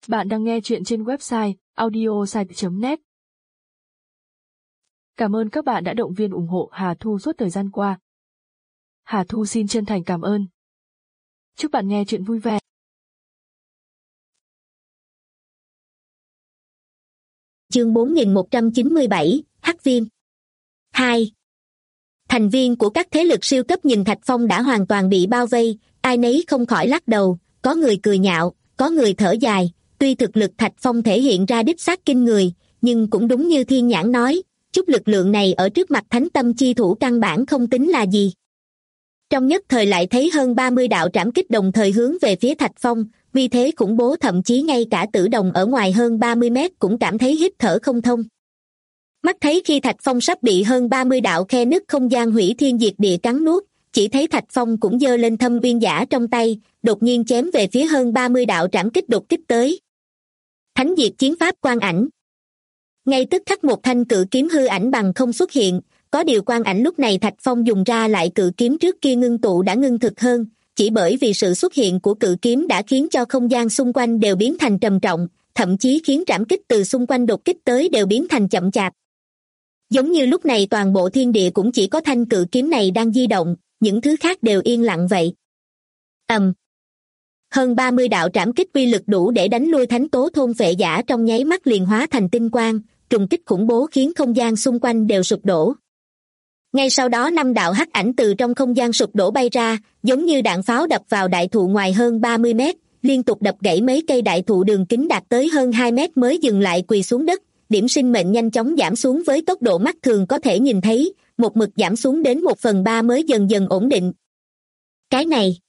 Bạn đang nghe chuyện trên website audiosite.net. Cảm ơn các bạn đã động viên ủng hộ Hà Thu suốt thời gian qua. Hà Thu xin chân thành cảm ơn. Chúc bạn nghe chuyện vui vẻ. Chương 4197, Hắc Viêm 2. Thành viên của các thế lực siêu cấp nhìn Thạch Phong đã hoàn toàn bị bao vây, ai nấy không khỏi lắc đầu, có người cười nhạo, có người thở dài. Tuy thực lực Thạch Phong thể hiện ra đích xác kinh người, nhưng cũng đúng như Thiên Nhãn nói, chút lực lượng này ở trước mặt Thánh Tâm chi thủ căn bản không tính là gì. Trong nhất thời lại thấy hơn 30 đạo trảm kích đồng thời hướng về phía Thạch Phong, vì thế khủng bố thậm chí ngay cả Tử Đồng ở ngoài hơn 30 mét cũng cảm thấy hít thở không thông. Mắt thấy khi Thạch Phong sắp bị hơn 30 đạo khe nứt không gian hủy thiên diệt địa cắn nuốt, chỉ thấy Thạch Phong cũng giơ lên Thâm Uyên Giả trong tay, đột nhiên chém về phía hơn 30 đạo trảm kích đột kích tới. Thánh diệt chiến pháp quang ảnh. Ngay tức khắc một thanh cự kiếm hư ảnh bằng không xuất hiện, có điều quang ảnh lúc này Thạch Phong dùng ra lại cự kiếm trước kia ngưng tụ đã ngưng thực hơn, chỉ bởi vì sự xuất hiện của cự kiếm đã khiến cho không gian xung quanh đều biến thành trầm trọng, thậm chí khiến trảm kích từ xung quanh đột kích tới đều biến thành chậm chạp. Giống như lúc này toàn bộ thiên địa cũng chỉ có thanh cự kiếm này đang di động, những thứ khác đều yên lặng vậy. Hơn 30 đạo trảm kích uy lực đủ để đánh lui thánh tố thôn phệ giả trong nháy mắt liền hóa thành tinh quang, trùng kích khủng bố khiến không gian xung quanh đều sụp đổ. Ngay sau đó 5 đạo hắc ảnh từ trong không gian sụp đổ bay ra, giống như đạn pháo đập vào đại thụ ngoài hơn 30 mét, liên tục đập gãy mấy cây đại thụ đường kính đạt tới hơn 2 mét mới dừng lại quỳ xuống đất, điểm sinh mệnh nhanh chóng giảm xuống với tốc độ mắt thường có thể nhìn thấy, một mực giảm xuống đến 1/3 mới dần dần ổn định. Cái này...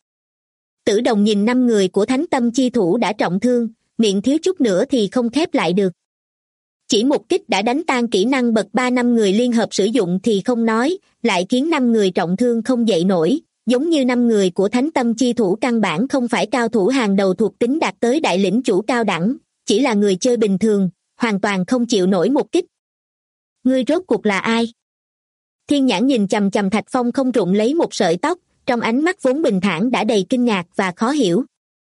Tử Đồng nhìn 5 người của Thánh Tâm chi thủ đã trọng thương, miệng thiếu chút nữa thì không khép lại được. Chỉ một kích đã đánh tan kỹ năng bậc 3 5 người liên hợp sử dụng thì không nói, lại khiến 5 người trọng thương không dậy nổi, giống như 5 người của Thánh Tâm chi thủ căn bản không phải cao thủ hàng đầu thuộc tính đạt tới đại lĩnh chủ cao đẳng, chỉ là người chơi bình thường, hoàn toàn không chịu nổi một kích. Ngươi rốt cuộc là ai? Thiên Nhãn nhìn chằm chằm Thạch Phong không rụng lấy một sợi tóc, trong ánh mắt vốn bình thản đã đầy kinh ngạc và khó hiểu.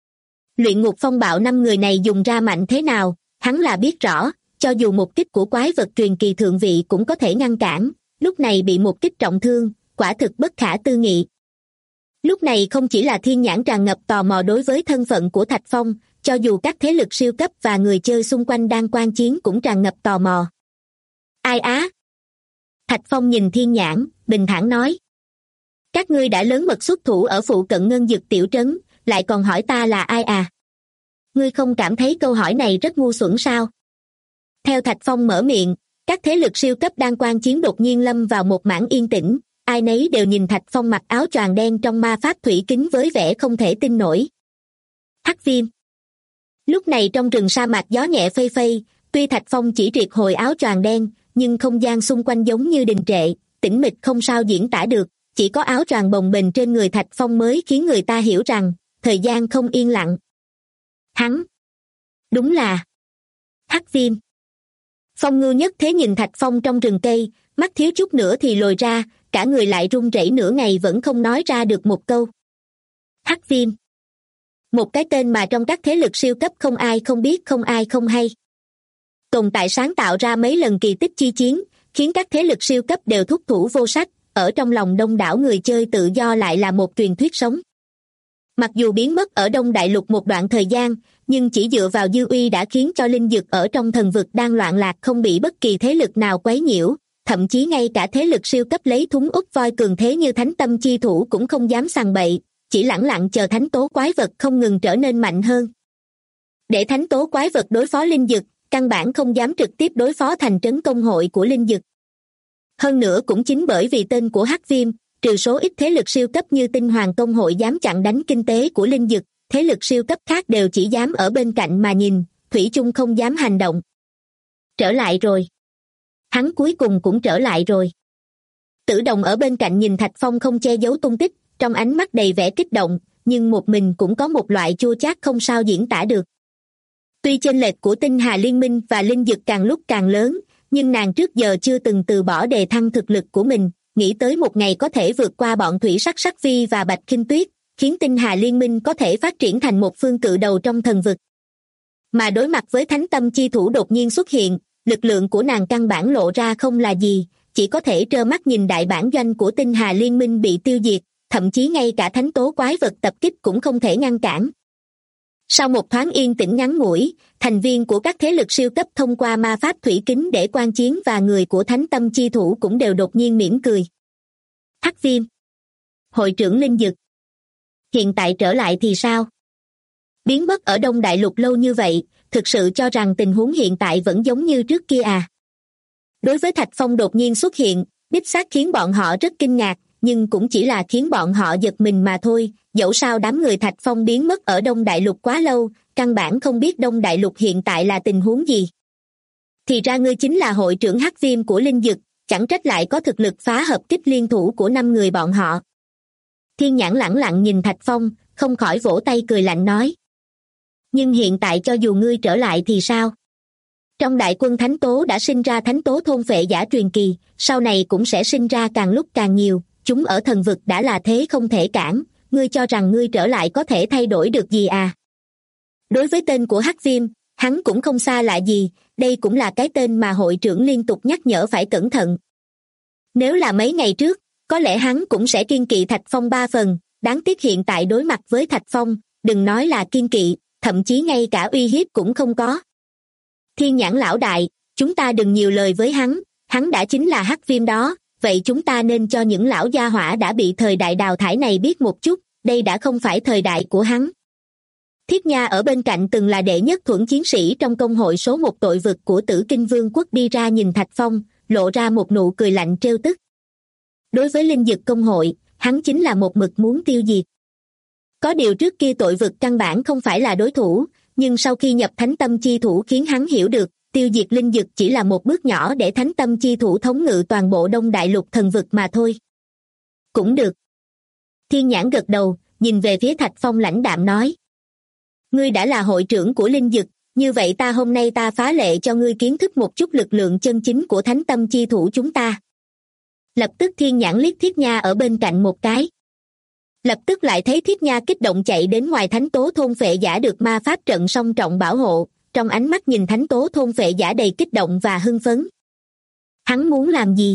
Luyện ngục phong bạo 5 người này dùng ra mạnh thế nào, hắn là biết rõ, cho dù một kích của quái vật truyền kỳ thượng vị cũng có thể ngăn cản, lúc này bị một kích trọng thương, quả thực bất khả tư nghị. Lúc này không chỉ là Thiên Nhãn tràn ngập tò mò đối với thân phận của Thạch Phong, cho dù các thế lực siêu cấp và người chơi xung quanh đang quan chiến cũng tràn ngập tò mò. Ai á? Thạch Phong nhìn Thiên Nhãn, bình thản nói. Các ngươi đã lớn mật xuất thủ ở phụ cận ngân dực tiểu trấn, lại còn hỏi ta là ai à? Ngươi không cảm thấy câu hỏi này rất ngu xuẩn sao? Theo Thạch Phong mở miệng, các thế lực siêu cấp đang quan chiến đột nhiên lâm vào một mảng yên tĩnh, ai nấy đều nhìn Thạch Phong mặc áo choàng đen trong ma pháp thủy kính với vẻ không thể tin nổi. Hắc Viêm. Lúc này trong rừng sa mạc gió nhẹ phây phây, tuy Thạch Phong chỉ triệt hồi áo choàng đen, nhưng không gian xung quanh giống như đình trệ, tĩnh mịch không sao diễn tả được. Chỉ có áo choàng bồng bềnh trên người Thạch Phong mới khiến người ta hiểu rằng, thời gian không yên lặng. Hắn! Đúng là... Hắc Viêm! Phong Ngưu nhất thế nhìn Thạch Phong trong rừng cây, mắt thiếu chút nữa thì lồi ra, cả người lại run rẩy nửa ngày vẫn không nói ra được một câu. Hắc Viêm! Một cái tên mà trong các thế lực siêu cấp không ai không biết không ai không hay. Tồn tại sáng tạo ra mấy lần kỳ tích chi chiến, khiến các thế lực siêu cấp đều thúc thủ vô sách. Ở trong lòng đông đảo người chơi tự do lại là một truyền thuyết sống. Mặc dù biến mất ở Đông Đại Lục một đoạn thời gian, nhưng chỉ dựa vào dư uy đã khiến cho linh dược ở trong thần vực đang loạn lạc không bị bất kỳ thế lực nào quấy nhiễu, thậm chí ngay cả thế lực siêu cấp lấy thúng úp voi cường thế như Thánh Tâm chi thủ cũng không dám sằng bậy, chỉ lẳng lặng chờ thánh tố quái vật không ngừng trở nên mạnh hơn. Để thánh tố quái vật đối phó linh dược, căn bản không dám trực tiếp đối phó thành trấn công hội của linh dược. Hơn nữa cũng chính bởi vì tên của Hắc Viêm, trừ số ít thế lực siêu cấp như Tinh Hoàng Công hội dám chặn đánh kinh tế của linh dực, thế lực siêu cấp khác đều chỉ dám ở bên cạnh mà nhìn, thủy chung không dám hành động. Trở lại rồi. Hắn cuối cùng cũng trở lại rồi. Tử Đồng ở bên cạnh nhìn Thạch Phong không che giấu tung tích, trong ánh mắt đầy vẻ kích động, nhưng một mình cũng có một loại chua chát không sao diễn tả được. Tuy chênh lệch của Tinh Hà Liên minh và linh dực càng lúc càng lớn, nhưng nàng trước giờ chưa từng từ bỏ đề thăng thực lực của mình, nghĩ tới một ngày có thể vượt qua bọn Thủy Sắc Sắc Vi và Bạch Khinh Tuyết, khiến Tinh Hà Liên minh có thể phát triển thành một phương cự đầu trong thần vực. Mà đối mặt với thánh tâm chi thủ đột nhiên xuất hiện, lực lượng của nàng căn bản lộ ra không là gì, chỉ có thể trơ mắt nhìn đại bản doanh của tinh hà liên minh bị tiêu diệt, thậm chí ngay cả thánh tố quái vật tập kích cũng không thể ngăn cản. Sau một thoáng yên tĩnh ngắn ngủi, thành viên của các thế lực siêu cấp thông qua ma pháp thủy kính để quan chiến và người của thánh tâm chi thủ cũng đều đột nhiên mỉm cười. Hắc Viêm, hội trưởng Linh Dực, hiện tại trở lại thì sao? Biến mất ở Đông Đại Lục lâu như vậy, thực sự cho rằng tình huống hiện tại vẫn giống như trước kia à? Đối với Thạch Phong đột nhiên xuất hiện, đích xác khiến bọn họ rất kinh ngạc, nhưng cũng chỉ là khiến bọn họ giật mình mà thôi, dẫu sao đám người Thạch Phong biến mất ở Đông Đại Lục quá lâu, căn bản không biết Đông Đại Lục hiện tại là tình huống gì. Thì ra ngươi chính là hội trưởng Hắc Viêm của Linh Dực, chẳng trách lại có thực lực phá hợp kích liên thủ của 5 người bọn họ. Thiên Nhãn lẳng lặng nhìn Thạch Phong, không khỏi vỗ tay cười lạnh nói. Nhưng hiện tại cho dù ngươi trở lại thì sao? Trong đại quân thánh tố đã sinh ra thánh tố thôn phệ giả truyền kỳ, sau này cũng sẽ sinh ra càng lúc càng nhiều, chúng ở thần vực đã là thế không thể cản, ngươi cho rằng ngươi trở lại có thể thay đổi được gì à? Đối với tên của Hắc Viêm, hắn cũng không xa lạ gì, đây cũng là cái tên mà hội trưởng liên tục nhắc nhở phải cẩn thận. Nếu là mấy ngày trước, có lẽ hắn cũng sẽ kiêng kỵ Thạch Phong 3 phần, đáng tiếc hiện tại đối mặt với Thạch Phong, đừng nói là kiêng kỵ, thậm chí ngay cả uy hiếp cũng không có. Thiên Nhãn lão đại, chúng ta đừng nhiều lời với hắn đã chính là Hắc Viêm đó, vậy chúng ta nên cho những lão gia hỏa đã bị thời đại đào thải này biết một chút, đây đã không phải thời đại của hắn. Thiết Nha ở bên cạnh từng là đệ nhất thuẫn chiến sĩ trong công hội số 1 tội vực của Tử Kinh Vương quốc đi ra nhìn Thạch Phong, lộ ra một nụ cười lạnh trêu tức. Đối với Linh Dực công hội, hắn chính là một mực muốn tiêu diệt. Có điều trước kia tội vực căn bản không phải là đối thủ, nhưng sau khi nhập thánh tâm chi thủ khiến hắn hiểu được, tiêu diệt Linh Dực chỉ là một bước nhỏ để thánh tâm chi thủ thống ngự toàn bộ Đông Đại Lục thần vực mà thôi. Cũng được. Thiên Nhãn gật đầu, nhìn về phía Thạch Phong lãnh đạm nói. Ngươi đã là hội trưởng của Linh Dực, như vậy hôm nay ta phá lệ cho ngươi kiến thức một chút lực lượng chân chính của thánh tâm chi thủ chúng ta. Lập tức Thiên Nhãn liếc Thiết Nha ở bên cạnh một cái. Lập tức lại thấy Thiết Nha kích động chạy đến ngoài thánh tố thôn phệ giả được ma pháp trận song trọng bảo hộ, trong ánh mắt nhìn thánh tố thôn phệ giả đầy kích động và hưng phấn. Hắn muốn làm gì?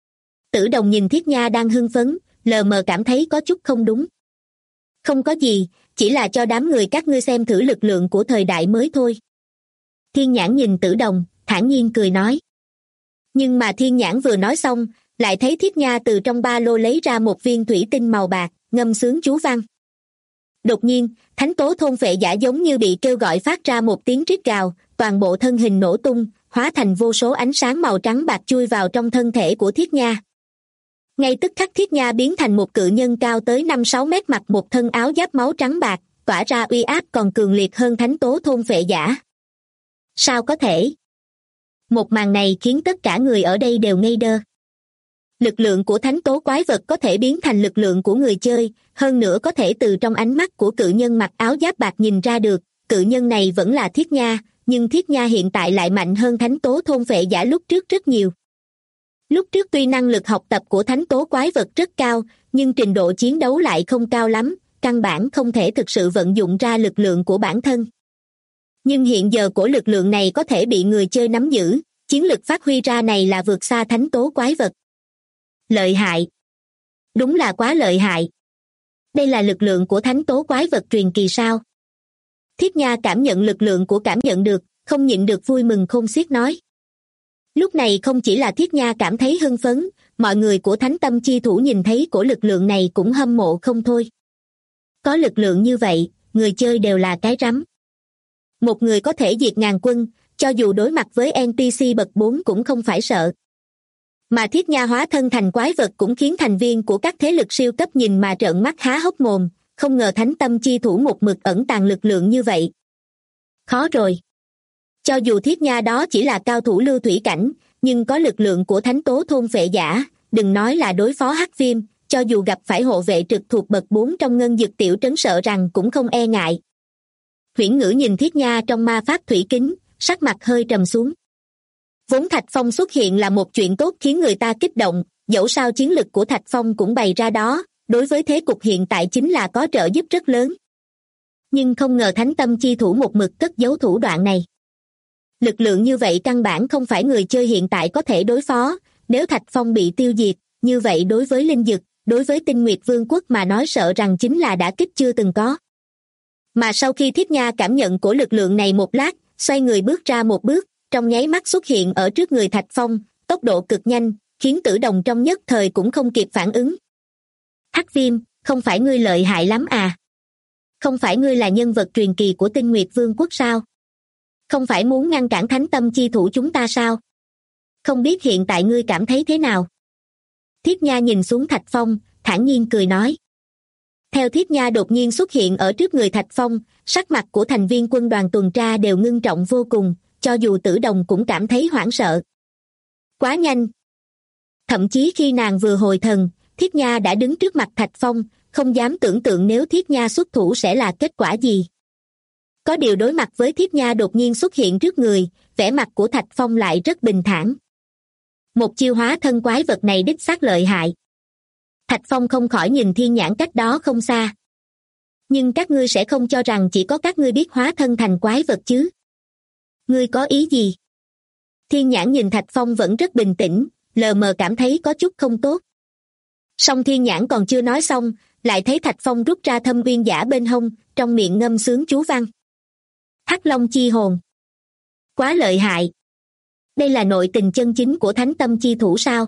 Tử Đồng nhìn Thiết Nha đang hưng phấn, lờ mờ cảm thấy có chút không đúng. Không có gì, chỉ là cho đám người các ngươi xem thử lực lượng của thời đại mới thôi. Thiên Nhãn nhìn Tử Đồng, thản nhiên cười nói. Nhưng mà Thiên Nhãn vừa nói xong, lại thấy Thiết Nha từ trong ba lô lấy ra một viên thủy tinh màu bạc, ngâm sướng chú văn. Đột nhiên, thánh tố thôn phệ giả giống như bị kêu gọi phát ra một tiếng rít gào, toàn bộ thân hình nổ tung, hóa thành vô số ánh sáng màu trắng bạc chui vào trong thân thể của Thiết Nha. Ngay tức khắc Thiết Nha biến thành một cự nhân cao tới 5-6 mét mặc một thân áo giáp máu trắng bạc, tỏa ra uy áp còn cường liệt hơn thánh tố thôn phệ giả. Sao có thể? Một màn này khiến tất cả người ở đây đều ngây đơ. Lực lượng của thánh tố quái vật có thể biến thành lực lượng của người chơi, hơn nữa có thể từ trong ánh mắt của cự nhân mặc áo giáp bạc nhìn ra được, cự nhân này vẫn là Thiết Nha, nhưng Thiết Nha hiện tại lại mạnh hơn thánh tố thôn phệ giả lúc trước rất nhiều. Lúc trước tuy năng lực học tập của thánh tố quái vật rất cao, nhưng trình độ chiến đấu lại không cao lắm, căn bản không thể thực sự vận dụng ra lực lượng của bản thân. Nhưng hiện giờ của lực lượng này có thể bị người chơi nắm giữ, chiến lực phát huy ra này là vượt xa thánh tố quái vật. Lợi hại. Đúng là quá lợi hại. Đây là lực lượng của thánh tố quái vật truyền kỳ sao? Thiết Nha cảm nhận lực lượng của cảm nhận được, không nhịn được vui mừng khôn xiết nói. Lúc này không chỉ là Thiết Nha cảm thấy hưng phấn, mọi người của thánh tâm chi thủ nhìn thấy của lực lượng này cũng hâm mộ không thôi. Có lực lượng như vậy, người chơi đều là cái rắm. Một người có thể diệt ngàn quân, cho dù đối mặt với NPC bậc 4 cũng không phải sợ. Mà Thiết Nha hóa thân thành quái vật cũng khiến thành viên của các thế lực siêu cấp nhìn mà trợn mắt há hốc mồm, không ngờ thánh tâm chi thủ một mực ẩn tàng lực lượng như vậy. Khó rồi. Cho dù Thiết Nha đó chỉ là cao thủ lưu thủy cảnh, nhưng có lực lượng của thánh tố thôn phệ giả, đừng nói là đối phó Hắc Viêm, cho dù gặp phải hộ vệ trực thuộc bậc 4 trong ngân dực tiểu trấn sợ rằng cũng không e ngại. Huyễn Ngữ nhìn Thiết Nha trong ma pháp thủy kính, sắc mặt hơi trầm xuống. Vốn Thạch Phong xuất hiện là một chuyện tốt khiến người ta kích động, dẫu sao chiến lực của Thạch Phong cũng bày ra đó, đối với thế cục hiện tại chính là có trợ giúp rất lớn. Nhưng không ngờ Thánh Tâm Chi Thủ một mực cất giấu thủ đoạn này. Lực lượng như vậy căn bản không phải người chơi hiện tại có thể đối phó, nếu Thạch Phong bị tiêu diệt, như vậy đối với Linh Dực, đối với Tinh Nguyệt Vương quốc mà nói sợ rằng chính là đả kích chưa từng có. Mà sau khi Thiết Nha cảm nhận của lực lượng này một lát, xoay người bước ra một bước, trong nháy mắt xuất hiện ở trước người Thạch Phong, tốc độ cực nhanh, khiến Tử Đồng trong nhất thời cũng không kịp phản ứng. Hắc Viêm, không phải ngươi lợi hại lắm à? Không phải ngươi là nhân vật truyền kỳ của Tinh Nguyệt Vương quốc sao? Không phải muốn ngăn cản Thánh Tâm Chi Thủ chúng ta sao? Không biết hiện tại ngươi cảm thấy thế nào? Thiết Nha nhìn xuống Thạch Phong, thản nhiên cười nói. Theo Thiết Nha đột nhiên xuất hiện ở trước người Thạch Phong, sắc mặt của thành viên quân đoàn tuần tra đều ngưng trọng vô cùng, cho dù Tử Đồng cũng cảm thấy hoảng sợ. Quá nhanh. Thậm chí khi nàng vừa hồi thần, Thiết Nha đã đứng trước mặt Thạch Phong, không dám tưởng tượng nếu Thiết Nha xuất thủ sẽ là kết quả gì. Có điều đối mặt với Thiết Nha đột nhiên xuất hiện trước người, vẻ mặt của Thạch Phong lại rất bình thản. Một chiêu hóa thân quái vật này đích xác lợi hại. Thạch Phong không khỏi nhìn thiên nhãn cách đó không xa. Nhưng các ngươi sẽ không cho rằng chỉ có các ngươi biết hóa thân thành quái vật chứ? Ngươi có ý gì? Thiên nhãn nhìn Thạch Phong vẫn rất bình tĩnh, lờ mờ cảm thấy có chút không tốt. Song thiên nhãn còn chưa nói xong, lại thấy Thạch Phong rút ra thâm uyên giả bên hông, trong miệng ngâm sướng chú văn. Hắc Long chi hồn. Quá lợi hại. Đây là nội tình chân chính của Thánh Tâm Chi Thủ sao?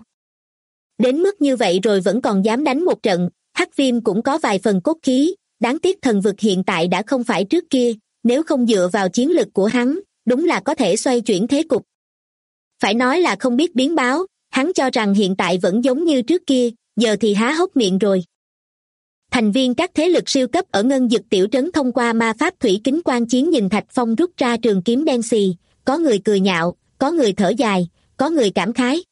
Đến mức như vậy rồi vẫn còn dám đánh một trận, Hắc Viêm cũng có vài phần cốt khí, đáng tiếc thần vực hiện tại đã không phải trước kia, nếu không dựa vào chiến lực của hắn, đúng là có thể xoay chuyển thế cục. Phải nói là không biết biến báo, hắn cho rằng hiện tại vẫn giống như trước kia, giờ thì há hốc miệng rồi. Thành viên các thế lực siêu cấp ở Ngân Dực tiểu trấn thông qua ma pháp thủy kính quan chiến nhìn Thạch Phong rút ra trường kiếm đen xì, có người cười nhạo, có người thở dài, có người cảm khái.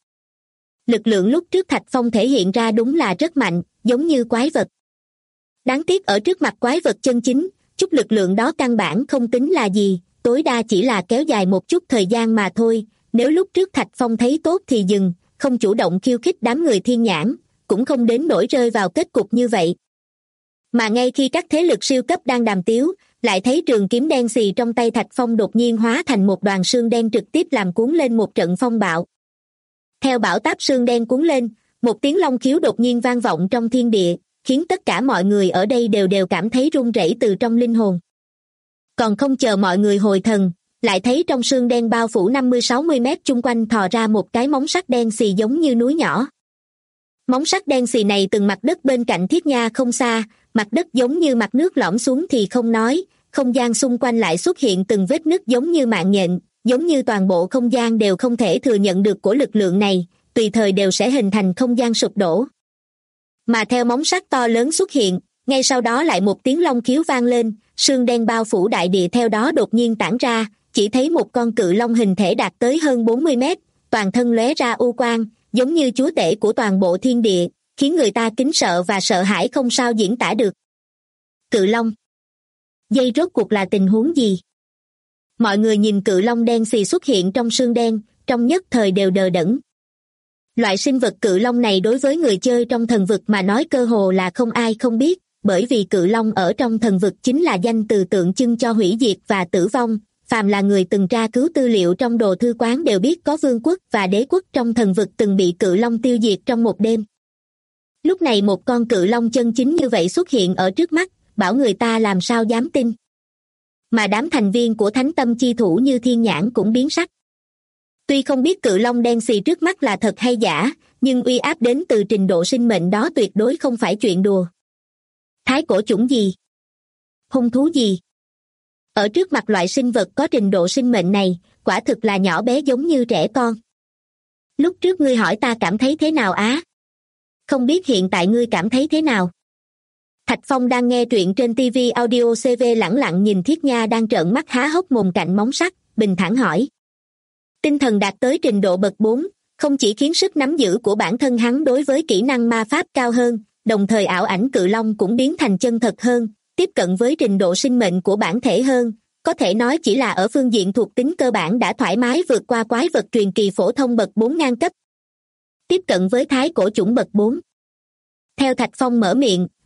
Lực lượng lúc trước Thạch Phong thể hiện ra đúng là rất mạnh, giống như quái vật. Đáng tiếc ở trước mặt quái vật chân chính, chút lực lượng đó căn bản không tính là gì, tối đa chỉ là kéo dài một chút thời gian mà thôi. Nếu lúc trước Thạch Phong thấy tốt thì dừng, không chủ động khiêu khích đám người thiên nhãn, cũng không đến nỗi rơi vào kết cục như vậy. Mà ngay khi các thế lực siêu cấp đang đàm tiếu, lại thấy trường kiếm đen xì trong tay Thạch Phong đột nhiên hóa thành một đoàn sương đen trực tiếp làm cuốn lên một trận phong bạo. Theo bão táp sương đen cuốn lên, một tiếng long khiếu đột nhiên vang vọng trong thiên địa, khiến tất cả mọi người ở đây đều cảm thấy run rẩy từ trong linh hồn. Còn không chờ mọi người hồi thần, lại thấy trong sương đen bao phủ 50-60 mét chung quanh thò ra một cái móng sắt đen xì giống như núi nhỏ. Móng sắt đen xì này từng mặt đất bên cạnh Thiết Nha không xa, mặt đất giống như mặt nước lõm xuống thì không nói, không gian xung quanh lại xuất hiện từng vết nứt giống như mạng nhện, giống như toàn bộ không gian đều không thể thừa nhận được của lực lượng này, tùy thời đều sẽ hình thành không gian sụp đổ. Mà theo móng sắt to lớn xuất hiện, ngay sau đó lại một tiếng long khiếu vang lên, sương đen bao phủ đại địa theo đó đột nhiên tản ra, chỉ thấy một con cự long hình thể đạt tới hơn 40 mét, toàn thân lóe ra u quang, giống như chúa tể của toàn bộ thiên địa, khiến người ta kính sợ và sợ hãi không sao diễn tả được. Cự long. Dây rốt cuộc là tình huống gì? Mọi người nhìn cự long đen xì xuất hiện trong sương đen, trong nhất thời đều đờ đẫn. Loại sinh vật cự long này đối với người chơi trong thần vực mà nói cơ hồ là không ai không biết, bởi vì cự long ở trong thần vực chính là danh từ tượng trưng cho hủy diệt và tử vong. Phàm là người từng tra cứu tư liệu trong đồ thư quán đều biết có vương quốc và đế quốc trong thần vực từng bị cự long tiêu diệt trong một đêm. Lúc này một con cự long chân chính như vậy xuất hiện ở trước mắt, bảo người ta làm sao dám tin. Mà đám thành viên của Thánh Tâm Chi Thủ như thiên nhãn cũng biến sắc. Tuy không biết cự long đen xì trước mắt là thật hay giả, nhưng uy áp đến từ trình độ sinh mệnh đó tuyệt đối không phải chuyện đùa. Thái cổ chủng gì? Hung thú gì? Ở trước mặt loại sinh vật có trình độ sinh mệnh này, quả thực là nhỏ bé giống như trẻ con. Lúc trước ngươi hỏi ta cảm thấy thế nào á? Không biết hiện tại ngươi cảm thấy thế nào? Thạch Phong đang nghe truyện trên TV Audio CV lẳng lặng nhìn Thiết Nha đang trợn mắt há hốc mồm cạnh móng sắt, bình thản hỏi. Tinh thần đạt tới trình độ bậc 4, không chỉ khiến sức nắm giữ của bản thân hắn đối với kỹ năng ma pháp cao hơn, đồng thời ảo ảnh cự long cũng biến thành chân thật hơn, tiếp cận với trình độ sinh mệnh của bản thể hơn, có thể nói chỉ là ở phương diện thuộc tính cơ bản đã thoải mái vượt qua quái vật truyền kỳ phổ thông bậc 4 ngang cấp. Tiếp cận với thái cổ chủng bậc 4. Theo Thạch Phong mở miệng,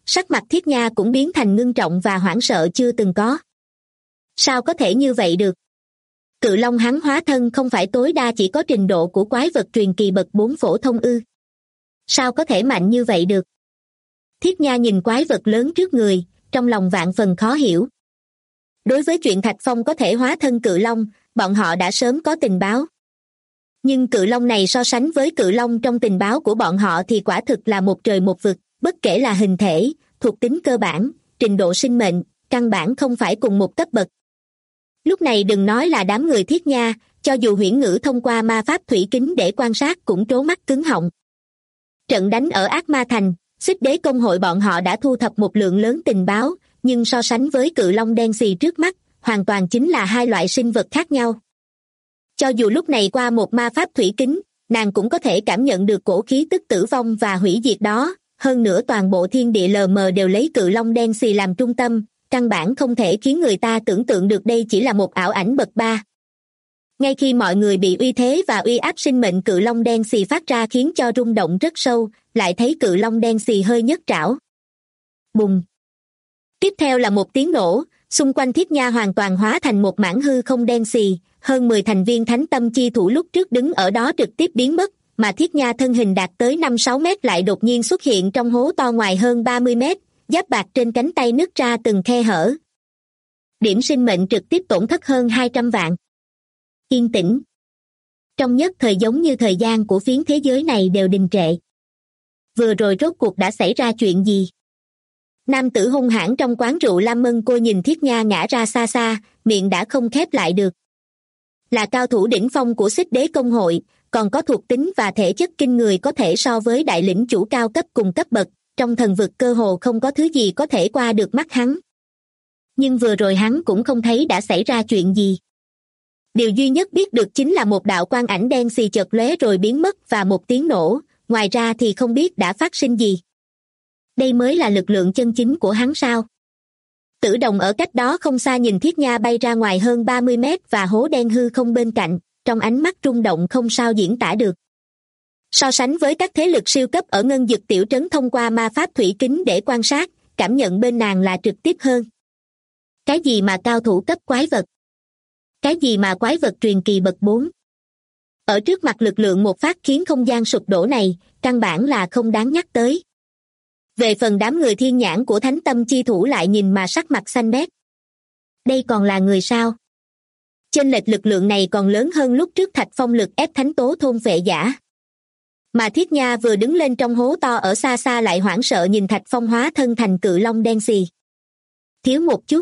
sắc mặt Thiết Nha cũng biến thành ngưng trọng và hoảng sợ chưa từng có. Sao có thể như vậy được? Cự long hắn hóa thân không phải tối đa chỉ có trình độ của quái vật truyền kỳ bậc 4 phổ thông ư? Sao có thể mạnh như vậy được? Thiết Nha nhìn quái vật lớn trước người, trong lòng vạn phần khó hiểu. Đối với chuyện Thạch Phong có thể hóa thân cự long, bọn họ đã sớm có tình báo. Nhưng cự long này so sánh với cự long trong tình báo của bọn họ thì quả thực là một trời một vực, bất kể là hình thể, thuộc tính cơ bản, trình độ sinh mệnh, căn bản không phải cùng một cấp bậc. Lúc này đừng nói là đám người Thiết Nha, cho dù Huyễn Ngữ thông qua ma pháp thủy kính để quan sát cũng trố mắt cứng họng. Trận đánh ở Ác Ma Thành, Xích Đế công hội bọn họ đã thu thập một lượng lớn tình báo, nhưng so sánh với cự long đen xì trước mắt, hoàn toàn chính là hai loại sinh vật khác nhau. Cho dù lúc này qua một ma pháp thủy kính, nàng cũng có thể cảm nhận được cổ khí tức tử vong và hủy diệt đó, hơn nữa toàn bộ thiên địa lờ mờ đều lấy cự long đen xì làm trung tâm, căn bản không thể khiến người ta tưởng tượng được đây chỉ là một ảo ảnh bậc 3. Ngay khi mọi người bị uy thế và uy áp sinh mệnh cự long đen xì phát ra khiến cho rung động rất sâu, lại thấy cự long đen xì hơi nhấc trảo. Bùng! Tiếp theo là một tiếng nổ, xung quanh Thiết Nha hoàn toàn hóa thành một mảng hư không đen xì, hơn 10 thành viên thánh tâm chi thủ lúc trước đứng ở đó trực tiếp biến mất, mà Thiết Nha thân hình đạt tới 5-6 mét lại đột nhiên xuất hiện trong hố to ngoài hơn 30 mét, giáp bạc trên cánh tay nứt ra từng khe hở. Điểm sinh mệnh trực tiếp tổn thất hơn 200 vạn. Yên tĩnh. Trong nhất thời giống như thời gian của phiến thế giới này đều đình trệ. Vừa rồi rốt cuộc đã xảy ra chuyện gì? Nam tử hung hãn trong quán rượu Lam Mân Cô nhìn Thiết Nha ngã ra xa xa, miệng đã không khép lại được. Là cao thủ đỉnh phong của Xích Đế công hội, còn có thuộc tính và thể chất kinh người có thể so với đại lĩnh chủ cao cấp cùng cấp bậc, trong thần vực cơ hồ không có thứ gì có thể qua được mắt hắn. Nhưng vừa rồi hắn cũng không thấy đã xảy ra chuyện gì. Điều duy nhất biết được chính là một đạo quang ảnh đen xì chợt lóe rồi biến mất và một tiếng nổ, ngoài ra thì không biết đã phát sinh gì. Đây mới là lực lượng chân chính của hắn sao? Tử Đồng ở cách đó không xa nhìn Thiết Nha bay ra ngoài hơn 30 mét và hố đen hư không bên cạnh, trong ánh mắt rung động không sao diễn tả được. So sánh với các thế lực siêu cấp ở Ngân Dực tiểu trấn thông qua ma pháp thủy kính để quan sát, cảm nhận bên nàng là trực tiếp hơn. Cái gì mà cao thủ cấp quái vật? Cái gì mà quái vật truyền kỳ bậc 4? Ở trước mặt lực lượng một phát khiến không gian sụp đổ này, căn bản là không đáng nhắc tới. Về phần đám người thiên nhãn của thánh tâm chi thủ lại nhìn mà sắc mặt xanh mét. Đây còn là người sao? Chênh lệch lực lượng này còn lớn hơn lúc trước Thạch Phong lực ép thánh tố thôn vệ giả. Mà Thiết Nha vừa đứng lên trong hố to ở xa xa lại hoảng sợ nhìn Thạch Phong hóa thân thành cự long đen xì. Thiếu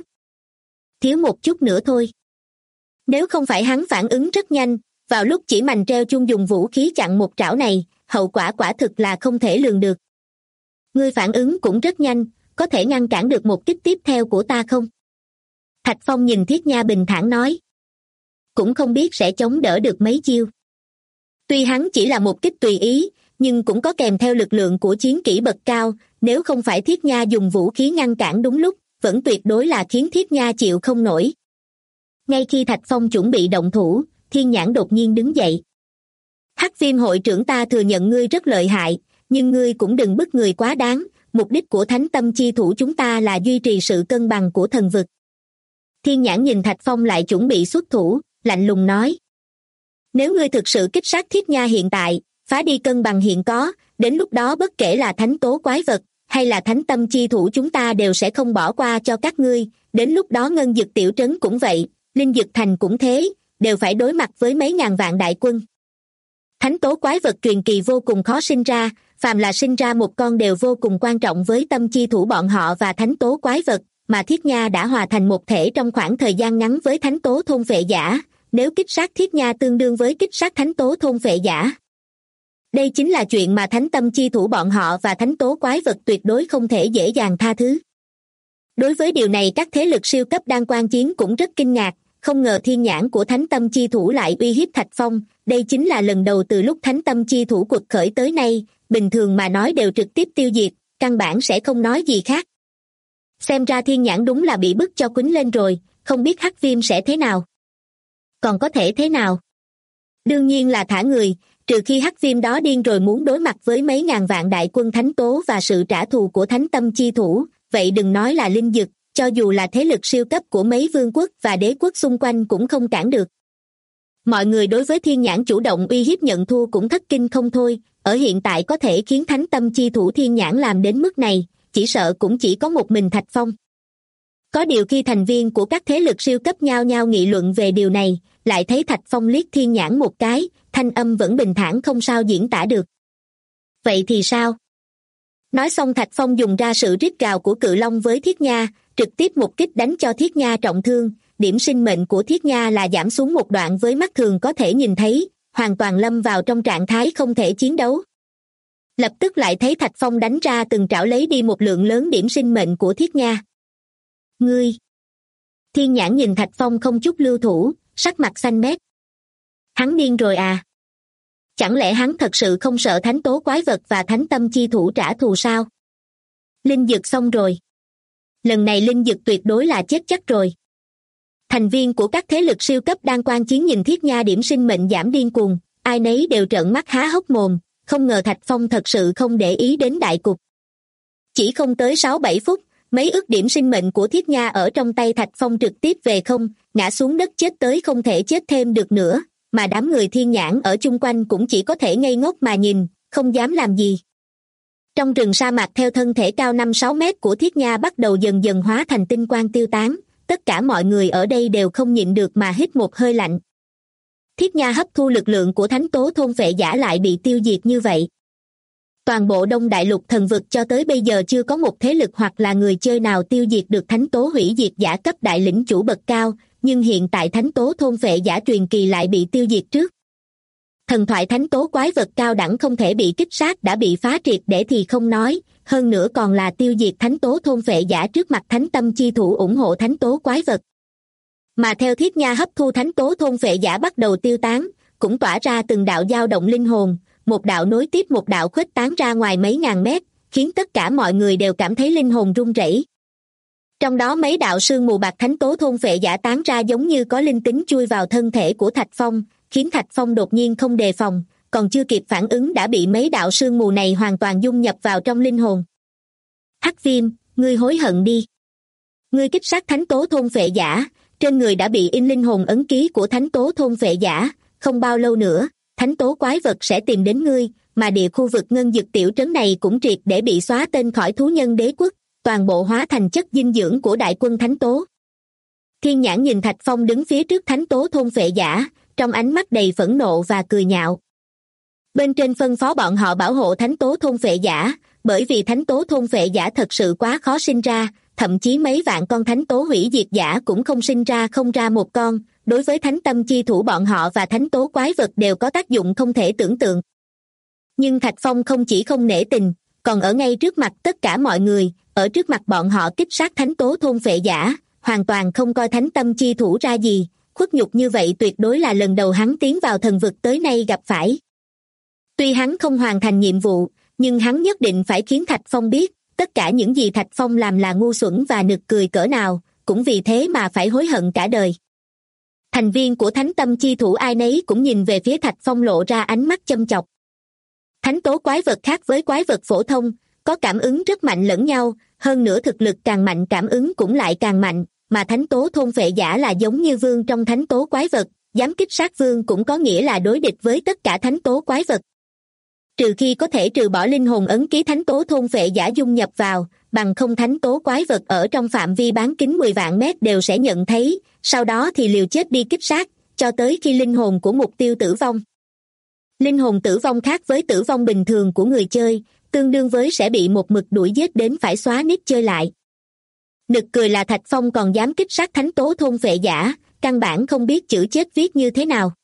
một chút nữa thôi. Nếu không phải hắn phản ứng rất nhanh, vào lúc chỉ mành treo chung dùng vũ khí chặn một trảo này, hậu quả quả thực là không thể lường được. Ngươi phản ứng cũng rất nhanh, có thể ngăn cản được một kích tiếp theo của ta không? Thạch Phong nhìn Thiết Nha bình thản nói. Cũng không biết sẽ chống đỡ được mấy chiêu. Tuy hắn chỉ là một kích tùy ý, nhưng cũng có kèm theo lực lượng của chiến kỹ bậc cao, nếu không phải Thiết Nha dùng vũ khí ngăn cản đúng lúc, vẫn tuyệt đối là khiến Thiết Nha chịu không nổi. Ngay khi Thạch Phong chuẩn bị động thủ, Thiên Nhãn đột nhiên đứng dậy. Hắc Viêm hội trưởng, ta thừa nhận ngươi rất lợi hại, nhưng ngươi cũng đừng bức người quá đáng, mục đích của thánh tâm chi thủ chúng ta là duy trì sự cân bằng của thần vực. Thiên Nhãn nhìn Thạch Phong lại chuẩn bị xuất thủ, lạnh lùng nói. Nếu ngươi thực sự kích sát Thiết Nha hiện tại, phá đi cân bằng hiện có, đến lúc đó bất kể là thánh tố quái vật, hay là thánh tâm chi thủ chúng ta đều sẽ không bỏ qua cho các ngươi, đến lúc đó Ngân Dực tiểu trấn cũng vậy, Linh Dực thành cũng thế, đều phải đối mặt với mấy ngàn vạn đại quân. Thánh tố quái vật truyền kỳ vô cùng khó sinh ra, phàm là sinh ra một con đều vô cùng quan trọng với tâm chi thủ bọn họ và thánh tố quái vật, mà Thiết Nha đã hòa thành một thể trong khoảng thời gian ngắn với thánh tố thôn vệ giả, nếu kích sát Thiết Nha tương đương với kích sát thánh tố thôn vệ giả. Đây chính là chuyện mà thánh tâm chi thủ bọn họ và thánh tố quái vật tuyệt đối không thể dễ dàng tha thứ. Đối với điều này các thế lực siêu cấp đang quan chiến cũng rất kinh ngạc, không ngờ thiên nhãn của thánh tâm chi thủ lại uy hiếp Thạch Phong, đây chính là lần đầu từ lúc thánh tâm chi thủ quật khởi tới nay, bình thường mà nói đều trực tiếp tiêu diệt, căn bản sẽ không nói gì khác. Xem ra thiên nhãn đúng là bị bức cho quýnh lên rồi, không biết Hắc Viêm sẽ thế nào. Còn có thể thế nào? Đương nhiên là thả người, trừ khi hắc viêm đó điên rồi muốn đối mặt với mấy ngàn vạn đại quân thánh tố và sự trả thù của thánh tâm chi thủ, vậy đừng nói là linh dực, cho dù là thế lực siêu cấp của mấy vương quốc và đế quốc xung quanh cũng không cản được. Mọi người đối với thiên nhãn chủ động uy hiếp nhận thua cũng thất kinh không thôi, ở hiện tại có thể khiến thánh tâm chi thủ thiên nhãn làm đến mức này, chỉ sợ cũng chỉ có một mình Thạch Phong. Có điều khi thành viên của các thế lực siêu cấp nhao nhao nghị luận về điều này, lại thấy Thạch Phong liếc thiên nhãn một cái, thanh âm vẫn bình thản không sao diễn tả được. Vậy thì sao? Nói xong Thạch Phong dùng ra sự rít gào của cự long với Thiết Nha, trực tiếp một kích đánh cho Thiết Nha trọng thương, điểm sinh mệnh của Thiết Nha là giảm xuống một đoạn với mắt thường có thể nhìn thấy, hoàn toàn lâm vào trong trạng thái không thể chiến đấu. Lập tức lại thấy Thạch Phong đánh ra từng trảo lấy đi một lượng lớn điểm sinh mệnh của Thiết Nha. Ngươi! Thiên nhãn nhìn Thạch Phong không chút lưu thủ, sắc mặt xanh mét. Hắn điên rồi à? Chẳng lẽ hắn thật sự không sợ thánh tố quái vật và thánh tâm chi thủ trả thù sao? Linh dực xong rồi. Lần này linh dực tuyệt đối là chết chắc rồi. Thành viên của các thế lực siêu cấp đang quan chiến nhìn Thiết Nha điểm sinh mệnh giảm điên cuồng, ai nấy đều trợn mắt há hốc mồm, không ngờ Thạch Phong thật sự không để ý đến đại cục. Chỉ không tới 6-7 phút, mấy ức điểm sinh mệnh của Thiết Nha ở trong tay Thạch Phong trực tiếp về không, ngã xuống đất chết tới không thể chết thêm được nữa, mà đám người thiên nhãn ở chung quanh cũng chỉ có thể ngây ngốc mà nhìn, không dám làm gì. Trong rừng sa mạc theo thân thể cao 5-6 mét của Thiết Nha bắt đầu dần dần hóa thành tinh quang tiêu tán, tất cả mọi người ở đây đều không nhịn được mà hít một hơi lạnh. Thiết Nha hấp thu lực lượng của thánh tố thôn phệ giả lại bị tiêu diệt như vậy. Toàn bộ Đông Đại Lục thần vực cho tới bây giờ chưa có một thế lực hoặc là người chơi nào tiêu diệt được thánh tố hủy diệt giả cấp đại lĩnh chủ bậc cao, nhưng hiện tại thánh tố thôn phệ giả truyền kỳ lại bị tiêu diệt trước. Thần thoại thánh tố quái vật cao đẳng không thể bị kích sát đã bị phá triệt để thì không nói, hơn nữa còn là tiêu diệt thánh tố thôn phệ giả trước mặt thánh tâm chi thủ ủng hộ thánh tố quái vật. Mà theo Thiết Nha hấp thu thánh tố thôn phệ giả bắt đầu tiêu tán, cũng tỏa ra từng đạo dao động linh hồn, một đạo nối tiếp một đạo khuếch tán ra ngoài mấy ngàn mét, khiến tất cả mọi người đều cảm thấy linh hồn run rẩy. Trong đó mấy đạo sương mù bạc thánh tố thôn phệ giả tán ra giống như có linh tính chui vào thân thể của Thạch Phong, khiến Thạch Phong đột nhiên không đề phòng, còn chưa kịp phản ứng đã bị mấy đạo sương mù này hoàn toàn dung nhập vào trong linh hồn. Hắc Viêm, ngươi hối hận đi. Ngươi kích sát thánh tố thôn phệ giả, trên người đã bị in linh hồn ấn ký của thánh tố thôn phệ giả, không bao lâu nữa, thánh tố quái vật sẽ tìm đến ngươi, mà địa khu vực ngân dực tiểu trấn này cũng triệt để bị xóa tên khỏi thú nhân đế quốc, toàn bộ hóa thành chất dinh dưỡng của đại quân thánh tố. Thiên nhãn nhìn Thạch Phong đứng phía trước thánh tố thôn phệ giả, trong ánh mắt đầy phẫn nộ và cười nhạo. Bên trên phân phó bọn họ bảo hộ thánh tố thôn phệ giả, bởi vì thánh tố thôn phệ giả thật sự quá khó sinh ra, thậm chí mấy vạn con thánh tố hủy diệt giả cũng không sinh ra không ra một con, đối với thánh tâm chi thủ bọn họ và thánh tố quái vật đều có tác dụng không thể tưởng tượng. Nhưng Thạch Phong không chỉ không nể tình, còn ở ngay trước mặt tất cả mọi người, ở trước mặt bọn họ kích sát thánh tố thôn phệ giả, hoàn toàn không coi thánh tâm chi thủ ra gì, khuất nhục như vậy tuyệt đối là lần đầu hắn tiến vào thần vực tới nay gặp phải. Tuy hắn không hoàn thành nhiệm vụ, nhưng hắn nhất định phải khiến Thạch Phong biết, tất cả những gì Thạch Phong làm là ngu xuẩn và nực cười cỡ nào, cũng vì thế mà phải hối hận cả đời. Thành viên của thánh tâm chi thủ ai nấy cũng nhìn về phía Thạch Phong lộ ra ánh mắt châm chọc. Thánh tố quái vật khác với quái vật phổ thông, có cảm ứng rất mạnh lẫn nhau, hơn nữa thực lực càng mạnh cảm ứng cũng lại càng mạnh, mà thánh tố thôn phệ giả là giống như vương trong thánh tố quái vật, dám kích sát vương cũng có nghĩa là đối địch với tất cả thánh tố quái vật. Trừ khi có thể trừ bỏ linh hồn ấn ký thánh tố thôn phệ giả dung nhập vào, bằng không thánh tố quái vật ở trong phạm vi bán kính 10 vạn mét đều sẽ nhận thấy, sau đó thì liều chết đi kích sát, cho tới khi linh hồn của mục tiêu tử vong. Linh hồn tử vong khác với tử vong bình thường của người chơi, tương đương với sẽ bị một mực đuổi giết đến phải xóa nick chơi lại. Nực cười là Thạch Phong còn dám kích sát thánh tố thôn phệ giả, căn bản không biết chữ chết viết như thế nào.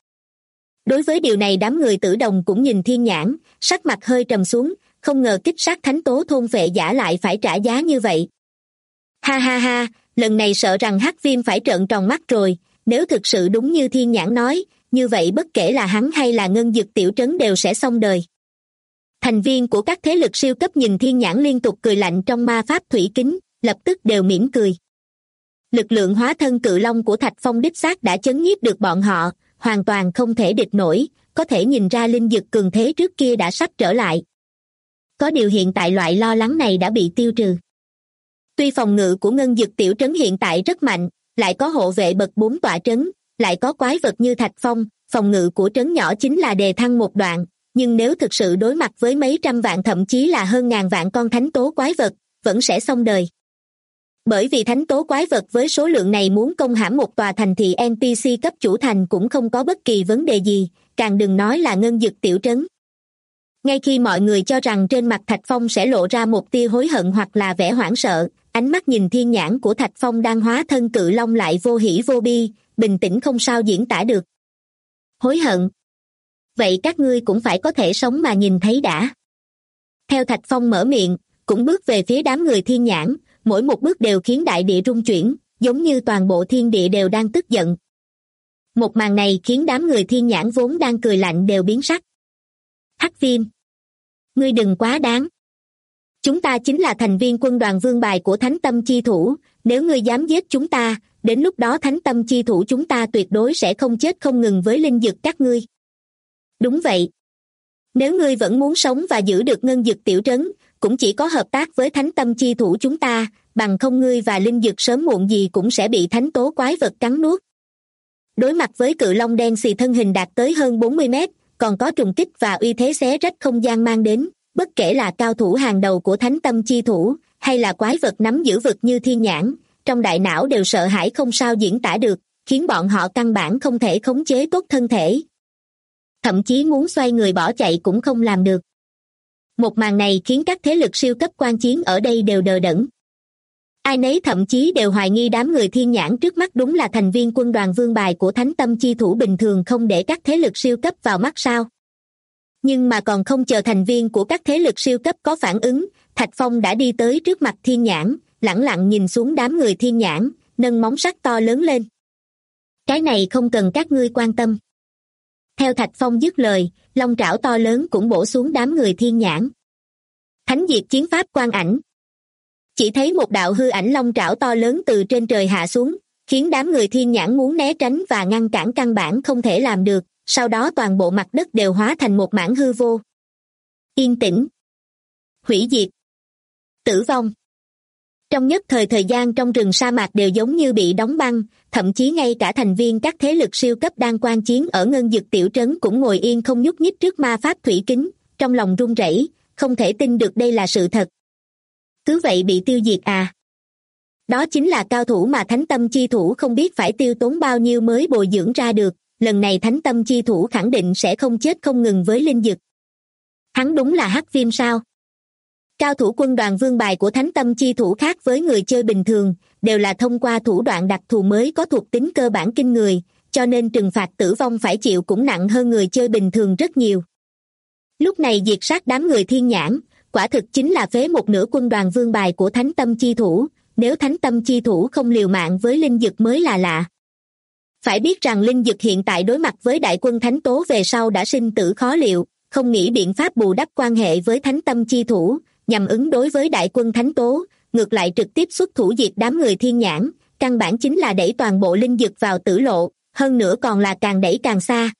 Đối với điều này đám người Tử Đồng cũng nhìn thiên nhãn, sắc mặt hơi trầm xuống, không ngờ kích sát thánh tố thôn phệ giả lại phải trả giá như vậy. Ha ha ha, lần này sợ rằng Hắc Viêm phải trợn tròn mắt rồi, nếu thực sự đúng như thiên nhãn nói, như vậy bất kể là hắn hay là ngân dực tiểu trấn đều sẽ xong đời. Thành viên của các thế lực siêu cấp nhìn thiên nhãn liên tục cười lạnh trong ma pháp thủy kính, lập tức đều mỉm cười. Lực lượng hóa thân cự long của Thạch Phong đích xác đã chấn nhiếp được bọn họ, hoàn toàn không thể địch nổi, có thể nhìn ra linh dực cường thế trước kia đã sắp trở lại. Có điều hiện tại loại lo lắng này đã bị tiêu trừ. Tuy phòng ngự của ngân dực tiểu trấn hiện tại rất mạnh, lại có hộ vệ bậc 4 tọa trấn, lại có quái vật như Thạch Phong, phòng ngự của trấn nhỏ chính là đề thăng một đoạn, nhưng nếu thực sự đối mặt với mấy trăm vạn thậm chí là hơn ngàn vạn con thánh tố quái vật, vẫn sẽ xong đời. Bởi vì thánh tố quái vật với số lượng này muốn công hãm một tòa thành thị NPC cấp chủ thành cũng không có bất kỳ vấn đề gì, càng đừng nói là ngân dực tiểu trấn. Ngay khi mọi người cho rằng trên mặt Thạch Phong sẽ lộ ra một tia hối hận hoặc là vẻ hoảng sợ, ánh mắt nhìn thiên nhãn của Thạch Phong đang hóa thân cự long lại vô hỉ vô bi, bình tĩnh không sao diễn tả được. Hối hận? Vậy các ngươi cũng phải có thể sống mà nhìn thấy đã. Theo Thạch Phong mở miệng, cũng bước về phía đám người thiên nhãn, mỗi một bước đều khiến đại địa rung chuyển, giống như toàn bộ thiên địa đều đang tức giận. Một màn này khiến đám người thiên nhãn vốn đang cười lạnh đều biến sắc. Hắc Viêm, ngươi đừng quá đáng. Chúng ta chính là thành viên quân đoàn vương bài của Thánh Tâm Chi Thủ, nếu ngươi dám giết chúng ta, đến lúc đó Thánh Tâm Chi Thủ chúng ta tuyệt đối sẽ không chết không ngừng với linh dực các ngươi. Đúng vậy. Nếu ngươi vẫn muốn sống và giữ được ngân dực tiểu trấn, cũng chỉ có hợp tác với Thánh Tâm Chi Thủ chúng ta, bằng không ngươi và linh dực sớm muộn gì cũng sẽ bị thánh tố quái vật cắn nuốt. Đối mặt với cự long đen xì thân hình đạt tới hơn 40 mét, còn có trùng kích và uy thế xé rách không gian mang đến, bất kể là cao thủ hàng đầu của Thánh Tâm Chi Thủ, hay là quái vật nắm giữ vực như thiên nhãn, trong đại não đều sợ hãi không sao diễn tả được, khiến bọn họ căn bản không thể khống chế tốt thân thể. Thậm chí muốn xoay người bỏ chạy cũng không làm được. Một màn này khiến các thế lực siêu cấp quan chiến ở đây đều đờ đẫn. Ai nấy thậm chí đều hoài nghi đám người thiên nhãn trước mắt đúng là thành viên quân đoàn vương bài của Thánh Tâm Chi Thủ bình thường không để các thế lực siêu cấp vào mắt sao. Nhưng mà còn không chờ thành viên của các thế lực siêu cấp có phản ứng, Thạch Phong đã đi tới trước mặt thiên nhãn, lẳng lặng nhìn xuống đám người thiên nhãn, nâng móng sắt to lớn lên. Cái này không cần các ngươi quan tâm. Theo Thạch Phong dứt lời, long trảo to lớn cũng bổ xuống đám người thiên nhãn. Thánh diệt chiến pháp quang ảnh. Chỉ thấy một đạo hư ảnh long trảo to lớn từ trên trời hạ xuống, khiến đám người thiên nhãn muốn né tránh và ngăn cản căn bản không thể làm được, sau đó toàn bộ mặt đất đều hóa thành một mảng hư vô. Yên tĩnh. Hủy diệt. Tử vong. Trong nhất thời gian trong rừng sa mạc đều giống như bị đóng băng, thậm chí ngay cả thành viên các thế lực siêu cấp đang quan chiến ở ngân dực tiểu trấn cũng ngồi yên không nhúc nhích trước ma pháp thủy kính, trong lòng run rẩy, không thể tin được đây là sự thật. Cứ vậy bị tiêu diệt à? Đó chính là cao thủ mà Thánh Tâm Chi Thủ không biết phải tiêu tốn bao nhiêu mới bồi dưỡng ra được, lần này Thánh Tâm Chi Thủ khẳng định sẽ không chết không ngừng với linh dực. Hắn đúng là Hắc Viêm sao? Cao thủ quân đoàn vương bài của Thánh Tâm Chi Thủ khác với người chơi bình thường, đều là thông qua thủ đoạn đặc thù mới có thuộc tính cơ bản kinh người, cho nên trừng phạt tử vong phải chịu cũng nặng hơn người chơi bình thường rất nhiều. Lúc này diệt sát đám người thiên nhãn, quả thực chính là phế một nửa quân đoàn vương bài của Thánh Tâm Chi Thủ, nếu Thánh Tâm Chi Thủ không liều mạng với linh dực mới là lạ. Phải biết rằng linh dực hiện tại đối mặt với đại quân thánh tố về sau đã sinh tử khó liệu, không nghĩ biện pháp bù đắp quan hệ với Thánh Tâm Chi Thủ, nhằm ứng đối với đại quân thánh tố, ngược lại trực tiếp xuất thủ diệt đám người thiên nhãn, căn bản chính là đẩy toàn bộ linh dực vào tử lộ, hơn nữa còn là càng đẩy càng xa.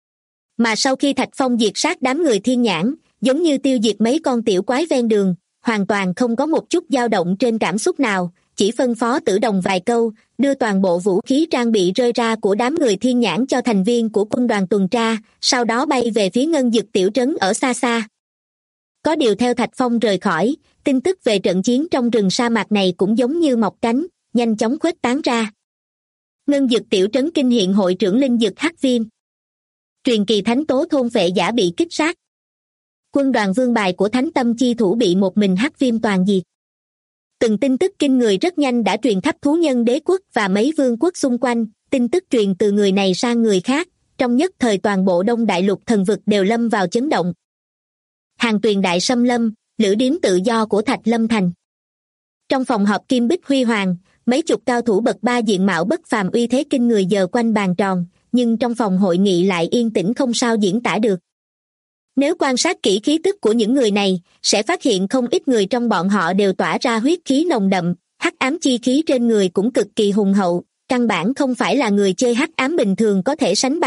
Mà sau khi Thạch Phong diệt sát đám người thiên nhãn, giống như tiêu diệt mấy con tiểu quái ven đường, hoàn toàn không có một chút dao động trên cảm xúc nào, chỉ phân phó Tử Đồng vài câu, đưa toàn bộ vũ khí trang bị rơi ra của đám người thiên nhãn cho thành viên của quân đoàn tuần tra, sau đó bay về phía ngân dực tiểu trấn ở xa xa. Có điều theo Thạch Phong rời khỏi, tin tức về trận chiến trong rừng sa mạc này cũng giống như mọc cánh, nhanh chóng khuếch tán ra. Ngân dực tiểu trấn kinh hiện hội trưởng linh dực Hắc Viêm. Truyền kỳ thánh tố thôn vệ giả bị kích sát. Quân đoàn vương bài của Thánh Tâm Chi Thủ bị một mình Hắc Viêm toàn diệt. Từng tin tức kinh người rất nhanh đã truyền khắp thú nhân đế quốc và mấy vương quốc xung quanh, tin tức truyền từ người này sang người khác, trong nhất thời toàn bộ Đông Đại Lục thần vực đều lâm vào chấn động. Hàng tuyền đại xâm lâm, lữ điếm tự do của Thạch Lâm Thành. Trong phòng họp kim bích huy hoàng, mấy chục cao thủ bậc 3 diện mạo bất phàm uy thế kinh người giờ quanh bàn tròn, nhưng trong phòng hội nghị lại yên tĩnh không sao diễn tả được. Nếu quan sát kỹ khí tức của những người này, sẽ phát hiện không ít người trong bọn họ đều tỏa ra huyết khí nồng đậm, hắc ám chi khí trên người cũng cực kỳ hùng hậu, căn bản không phải là người chơi hắc ám bình thường có thể sánh bằng,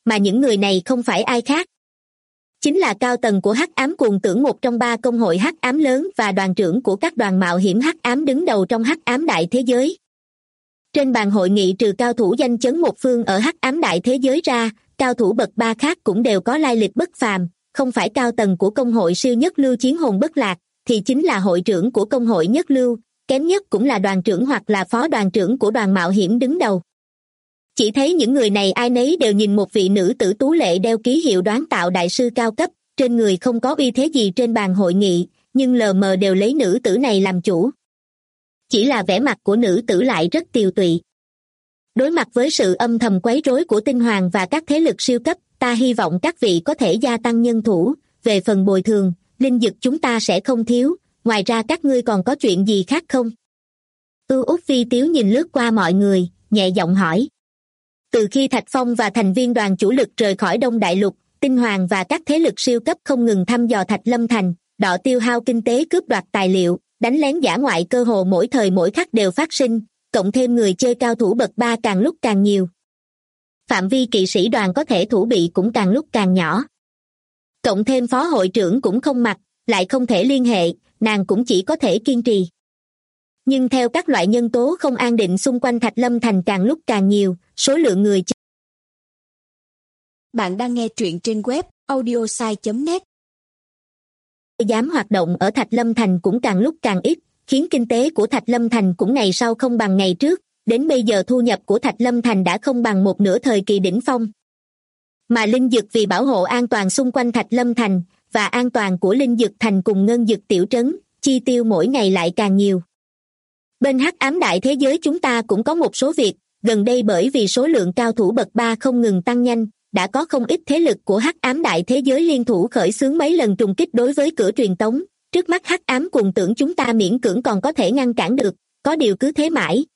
mà những người này không phải ai khác. Chính là cao tầng của Hắc Ám Cuồng Tưởng, một trong 3 công hội hắc ám lớn và đoàn trưởng của các đoàn mạo hiểm hắc ám đứng đầu trong hắc ám đại thế giới. Trên bàn hội nghị, trừ cao thủ danh chấn một phương ở hắc ám đại thế giới ra, cao thủ bậc 3 khác cũng đều có lai lịch bất phàm, không phải cao tầng của công hội siêu nhất lưu Chiến Hồn Bất Lạc, thì chính là hội trưởng của công hội nhất lưu, kém nhất cũng là đoàn trưởng hoặc là phó đoàn trưởng của đoàn mạo hiểm đứng đầu. Chỉ thấy những người này ai nấy đều nhìn một vị nữ tử tú lệ đeo ký hiệu đoán tạo đại sư cao cấp, trên người không có uy thế gì trên bàn hội nghị, nhưng lờ mờ đều lấy nữ tử này làm chủ. Chỉ là vẻ mặt của nữ tử lại rất tiều tụy. Đối mặt với sự âm thầm quấy rối của tinh hoàng và các thế lực siêu cấp, ta hy vọng các vị có thể gia tăng nhân thủ, về phần bồi thường, linh dược chúng ta sẽ không thiếu, ngoài ra các ngươi còn có chuyện gì khác không? Út Phi Tiếu nhìn lướt qua mọi người, nhẹ giọng hỏi. Từ khi Thạch Phong và thành viên đoàn chủ lực rời khỏi Đông Đại Lục, tinh hoàng và các thế lực siêu cấp không ngừng thăm dò Thạch Lâm Thành, đọ tiêu hao kinh tế, cướp đoạt tài liệu, đánh lén dã ngoại cơ hồ mỗi thời mỗi khắc đều phát sinh, cộng thêm người chơi cao thủ bậc 3 càng lúc càng nhiều. Phạm vi kỵ sĩ đoàn có thể thủ bị cũng càng lúc càng nhỏ. Cộng thêm phó hội trưởng cũng không mặc, lại không thể liên hệ, nàng cũng chỉ có thể kiên trì. Nhưng theo các loại nhân tố không an định xung quanh Thạch Lâm Thành càng lúc càng nhiều, số lượng người chơi. Bạn đang nghe truyện trên web audiosai.net. Dám hoạt động ở Thạch Lâm Thành cũng càng lúc càng ít, khiến kinh tế của Thạch Lâm Thành cũng ngày sau không bằng ngày trước, đến bây giờ thu nhập của Thạch Lâm Thành đã không bằng một nửa thời kỳ đỉnh phong. Mà linh dược vì bảo hộ an toàn xung quanh Thạch Lâm Thành và an toàn của linh dược thành cùng ngân dược tiểu trấn, chi tiêu mỗi ngày lại càng nhiều. Bên hắc ám đại thế giới chúng ta cũng có một số việc, gần đây bởi vì số lượng cao thủ bậc 3 không ngừng tăng nhanh, đã có không ít thế lực của hắc ám đại thế giới liên thủ khởi xướng mấy lần trùng kích đối với cửa truyền tống, trước mắt hắc ám cuồng tưởng chúng ta miễn cưỡng còn có thể ngăn cản được, có điều cứ thế mãi,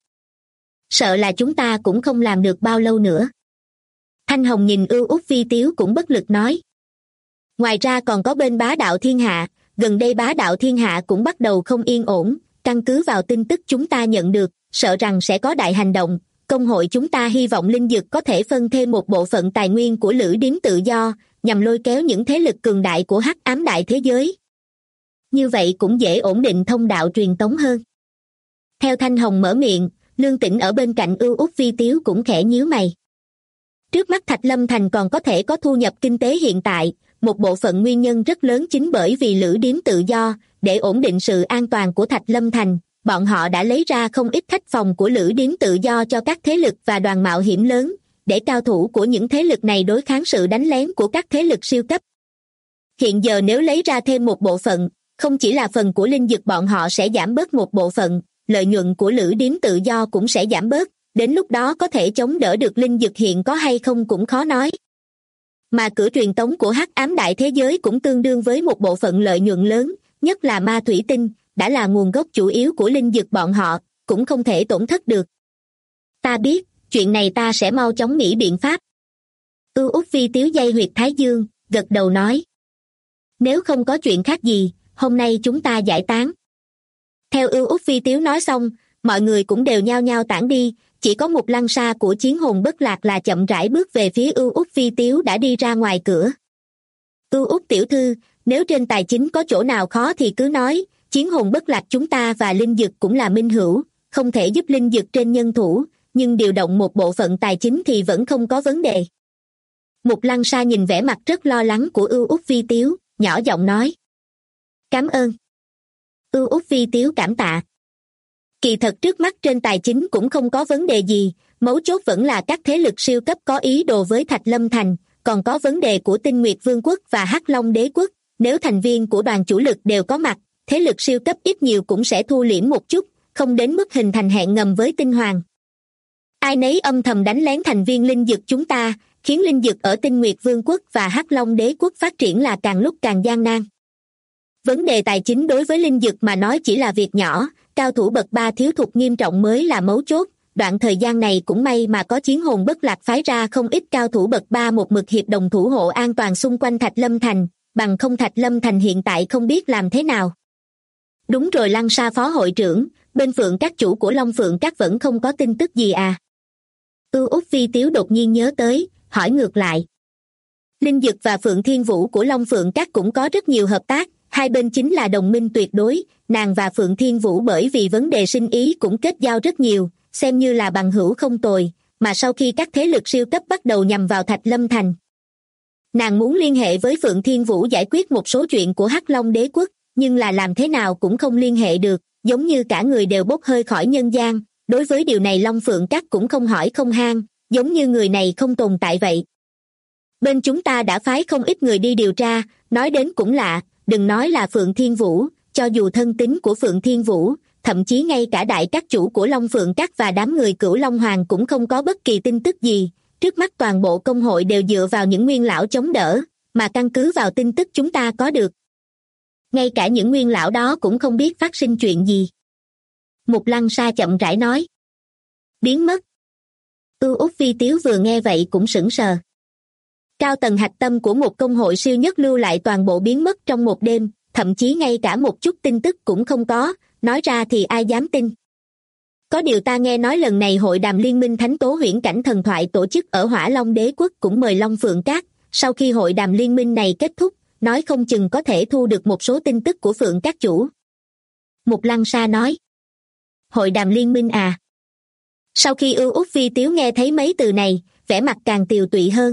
sợ là chúng ta cũng không làm được bao lâu nữa. Thanh Hồng nhìn Út Phi Tiếu cũng bất lực nói. Ngoài ra còn có bên Bá Đạo Thiên Hạ, gần đây Bá Đạo Thiên Hạ cũng bắt đầu không yên ổn, căn cứ vào tin tức chúng ta nhận được, sợ rằng sẽ có đại hành động. Công hội chúng ta hy vọng linh dược có thể phân thêm một bộ phận tài nguyên của Lữ Điếm tự do, nhằm lôi kéo những thế lực cường đại của hắc ám đại thế giới. Như vậy cũng dễ ổn định thông đạo truyền tống hơn. Theo Thanh Hồng mở miệng, Lương Tĩnh ở bên cạnh Út Phi Tiếu cũng khẽ nhíu mày. Trước mắt Thạch Lâm Thành còn có thể có thu nhập kinh tế hiện tại, một bộ phận nguyên nhân rất lớn chính bởi vì Lữ Điếm tự do, để ổn định sự an toàn của Thạch Lâm Thành. Bọn họ đã lấy ra không ít khách phòng của Lữ Điếm tự do cho các thế lực và đoàn mạo hiểm lớn, để cao thủ của những thế lực này đối kháng sự đánh lén của các thế lực siêu cấp. Hiện giờ nếu lấy ra thêm một bộ phận, không chỉ là phần của linh dược bọn họ sẽ giảm bớt một bộ phận, lợi nhuận của Lữ Điếm tự do cũng sẽ giảm bớt, đến lúc đó có thể chống đỡ được linh dược hiện có hay không cũng khó nói. Mà cửa truyền tống của hắc ám đại thế giới cũng tương đương với một bộ phận lợi nhuận lớn, nhất là ma thủy tinh, đã là nguồn gốc chủ yếu của linh dược bọn họ, cũng không thể tổn thất được. Ta biết, chuyện này ta sẽ mau chóng nghĩ biện pháp. Út Phi Tiếu dây huyệt thái dương, gật đầu nói. Nếu không có chuyện khác gì, hôm nay chúng ta giải tán. Theo Út Phi Tiếu nói xong, mọi người cũng đều nhao nhao tản đi, chỉ có một lăng sa của Chiến Hồn Bất Lạc là chậm rãi bước về phía Út Phi Tiếu đã đi ra ngoài cửa. Út tiểu thư, nếu trên tài chính có chỗ nào khó thì cứ nói, Chiến Hồn Bất Lạc chúng ta và linh dược cũng là minh hữu, không thể giúp linh dược trên nhân thủ, nhưng điều động một bộ phận tài chính thì vẫn không có vấn đề. Mục Lăng Sa nhìn vẻ mặt rất lo lắng của Út Phi Tiếu, nhỏ giọng nói. Cảm ơn. Út Phi Tiếu cảm tạ. Kỳ thật trước mắt trên tài chính cũng không có vấn đề gì, mấu chốt vẫn là các thế lực siêu cấp có ý đồ với Thạch Lâm Thành, còn có vấn đề của Tinh Nguyệt Vương quốc và Hắc Long Đế quốc, nếu thành viên của đoàn chủ lực đều có mặt, thế lực siêu cấp ít nhiều cũng sẽ thu liễm một chút, không đến mức hình thành hẹn ngầm với Tinh Hoàng. Ai nấy âm thầm đánh lén thành viên linh dược chúng ta, khiến linh dược ở Tinh Nguyệt Vương quốc và Hắc Long Đế quốc phát triển là càng lúc càng gian nan. Vấn đề tài chính đối với linh dược mà nói chỉ là việc nhỏ, cao thủ bậc 3 thiếu thụt nghiêm trọng mới là mấu chốt. Đoạn thời gian này cũng may mà có Chiến Hồn Bất Lạc phái ra không ít cao thủ bậc 3 một mực hiệp đồng thủ hộ an toàn xung quanh Thạch Lâm Thành, bằng không Thạch Lâm Thành hiện tại không biết làm thế nào. Đúng rồi Lăng Sa phó hội trưởng, bên Phượng các chủ của Long Phượng các vẫn không có tin tức gì à? Út Phi Tiếu đột nhiên nhớ tới, hỏi ngược lại. Linh Dực và Phượng Thiên Vũ của Long Phượng Các cũng có rất nhiều hợp tác, hai bên chính là đồng minh tuyệt đối, nàng và Phượng Thiên Vũ bởi vì vấn đề sinh ý cũng kết giao rất nhiều, xem như là bằng hữu không tồi, mà sau khi các thế lực siêu cấp bắt đầu nhằm vào Thạch Lâm Thành, nàng muốn liên hệ với Phượng Thiên Vũ giải quyết một số chuyện của Hắc Long Đế Quốc, nhưng là làm thế nào cũng không liên hệ được, giống như cả người đều bốc hơi khỏi nhân gian, đối với điều này Long Phượng Các cũng không hỏi không han, giống như người này không tồn tại vậy. Bên chúng ta đã phái không ít người đi điều tra, nói đến cũng lạ, đừng nói là Phượng Thiên Vũ, cho dù thân tín của Phượng Thiên Vũ, thậm chí ngay cả đại các chủ của Long Phượng Các và đám người Cửu Long Hoàng cũng không có bất kỳ tin tức gì, trước mắt toàn bộ công hội đều dựa vào những nguyên lão chống đỡ, mà căn cứ vào tin tức chúng ta có được. Ngay cả những nguyên lão đó cũng không biết phát sinh chuyện gì. Mục Lăng Sa chậm rãi nói. Biến mất. Út Vi Tiếu vừa nghe vậy cũng sững sờ. Cao tầng hạch tâm của một công hội siêu nhất lưu lại toàn bộ biến mất trong một đêm, thậm chí ngay cả một chút tin tức cũng không có, nói ra thì ai dám tin. Có điều ta nghe nói lần này hội đàm liên minh thánh tố huyễn cảnh thần thoại tổ chức ở Hỏa Long Đế Quốc cũng mời Long Phượng Các, sau khi hội đàm liên minh này kết thúc, nói không chừng có thể thu được một số tin tức của Phượng Các chủ. Mục Lăng Sa nói. Hội đàm liên minh à? Sau khi Út Vi Tiếu nghe thấy mấy từ này, vẻ mặt càng tiều tụy hơn.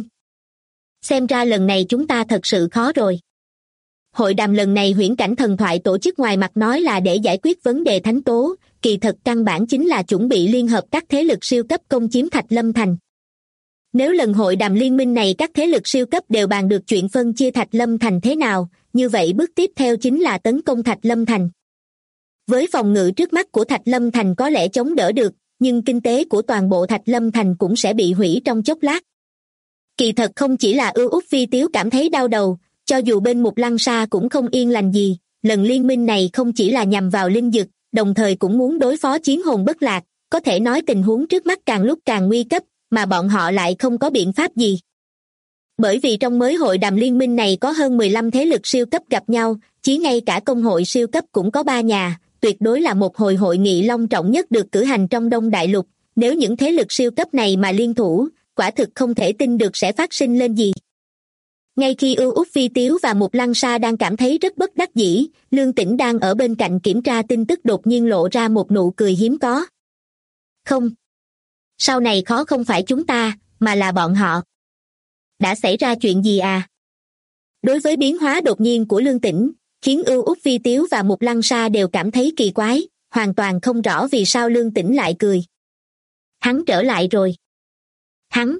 Xem ra lần này chúng ta thật sự khó rồi. Hội đàm lần này huyễn cảnh thần thoại tổ chức ngoài mặt nói là để giải quyết vấn đề thánh tố, kỳ thật căn bản chính là chuẩn bị liên hợp các thế lực siêu cấp công chiếm Thạch Lâm Thành. Nếu lần hội đàm liên minh này các thế lực siêu cấp đều bàn được chuyện phân chia Thạch Lâm Thành thế nào, như vậy bước tiếp theo chính là tấn công Thạch Lâm Thành. Với phòng ngự trước mắt của Thạch Lâm Thành có lẽ chống đỡ được, nhưng kinh tế của toàn bộ Thạch Lâm Thành cũng sẽ bị hủy trong chốc lát. Kỳ thật không chỉ là Út Vi Tiếu cảm thấy đau đầu, cho dù bên Mục Lăng Sa cũng không yên lành gì, lần liên minh này không chỉ là nhằm vào linh dực, đồng thời cũng muốn đối phó chiến hồn bất lạc, có thể nói tình huống trước mắt càng lúc càng nguy cấp, mà bọn họ lại không có biện pháp gì. Bởi vì trong mới hội đàm liên minh này có hơn 15 thế lực siêu cấp gặp nhau, chỉ ngay cả công hội siêu cấp cũng có 3 nhà, tuyệt đối là một hồi hội nghị long trọng nhất được cử hành trong Đông Đại Lục, nếu những thế lực siêu cấp này mà liên thủ, quả thực không thể tin được sẽ phát sinh lên gì. Ngay khi Út Vi Tiếu và Mục Lăng Sa đang cảm thấy rất bất đắc dĩ, Lương Tĩnh đang ở bên cạnh kiểm tra tin tức đột nhiên lộ ra một nụ cười hiếm có. Không. Sau này khó không phải chúng ta, mà là bọn họ. Đã xảy ra chuyện gì à? Đối với biến hóa đột nhiên của Lương Tĩnh, khiến Út Vi Tiếu và Mục Lăng Sa đều cảm thấy kỳ quái, hoàn toàn không rõ vì sao Lương Tĩnh lại cười. Hắn trở lại rồi. Hắn.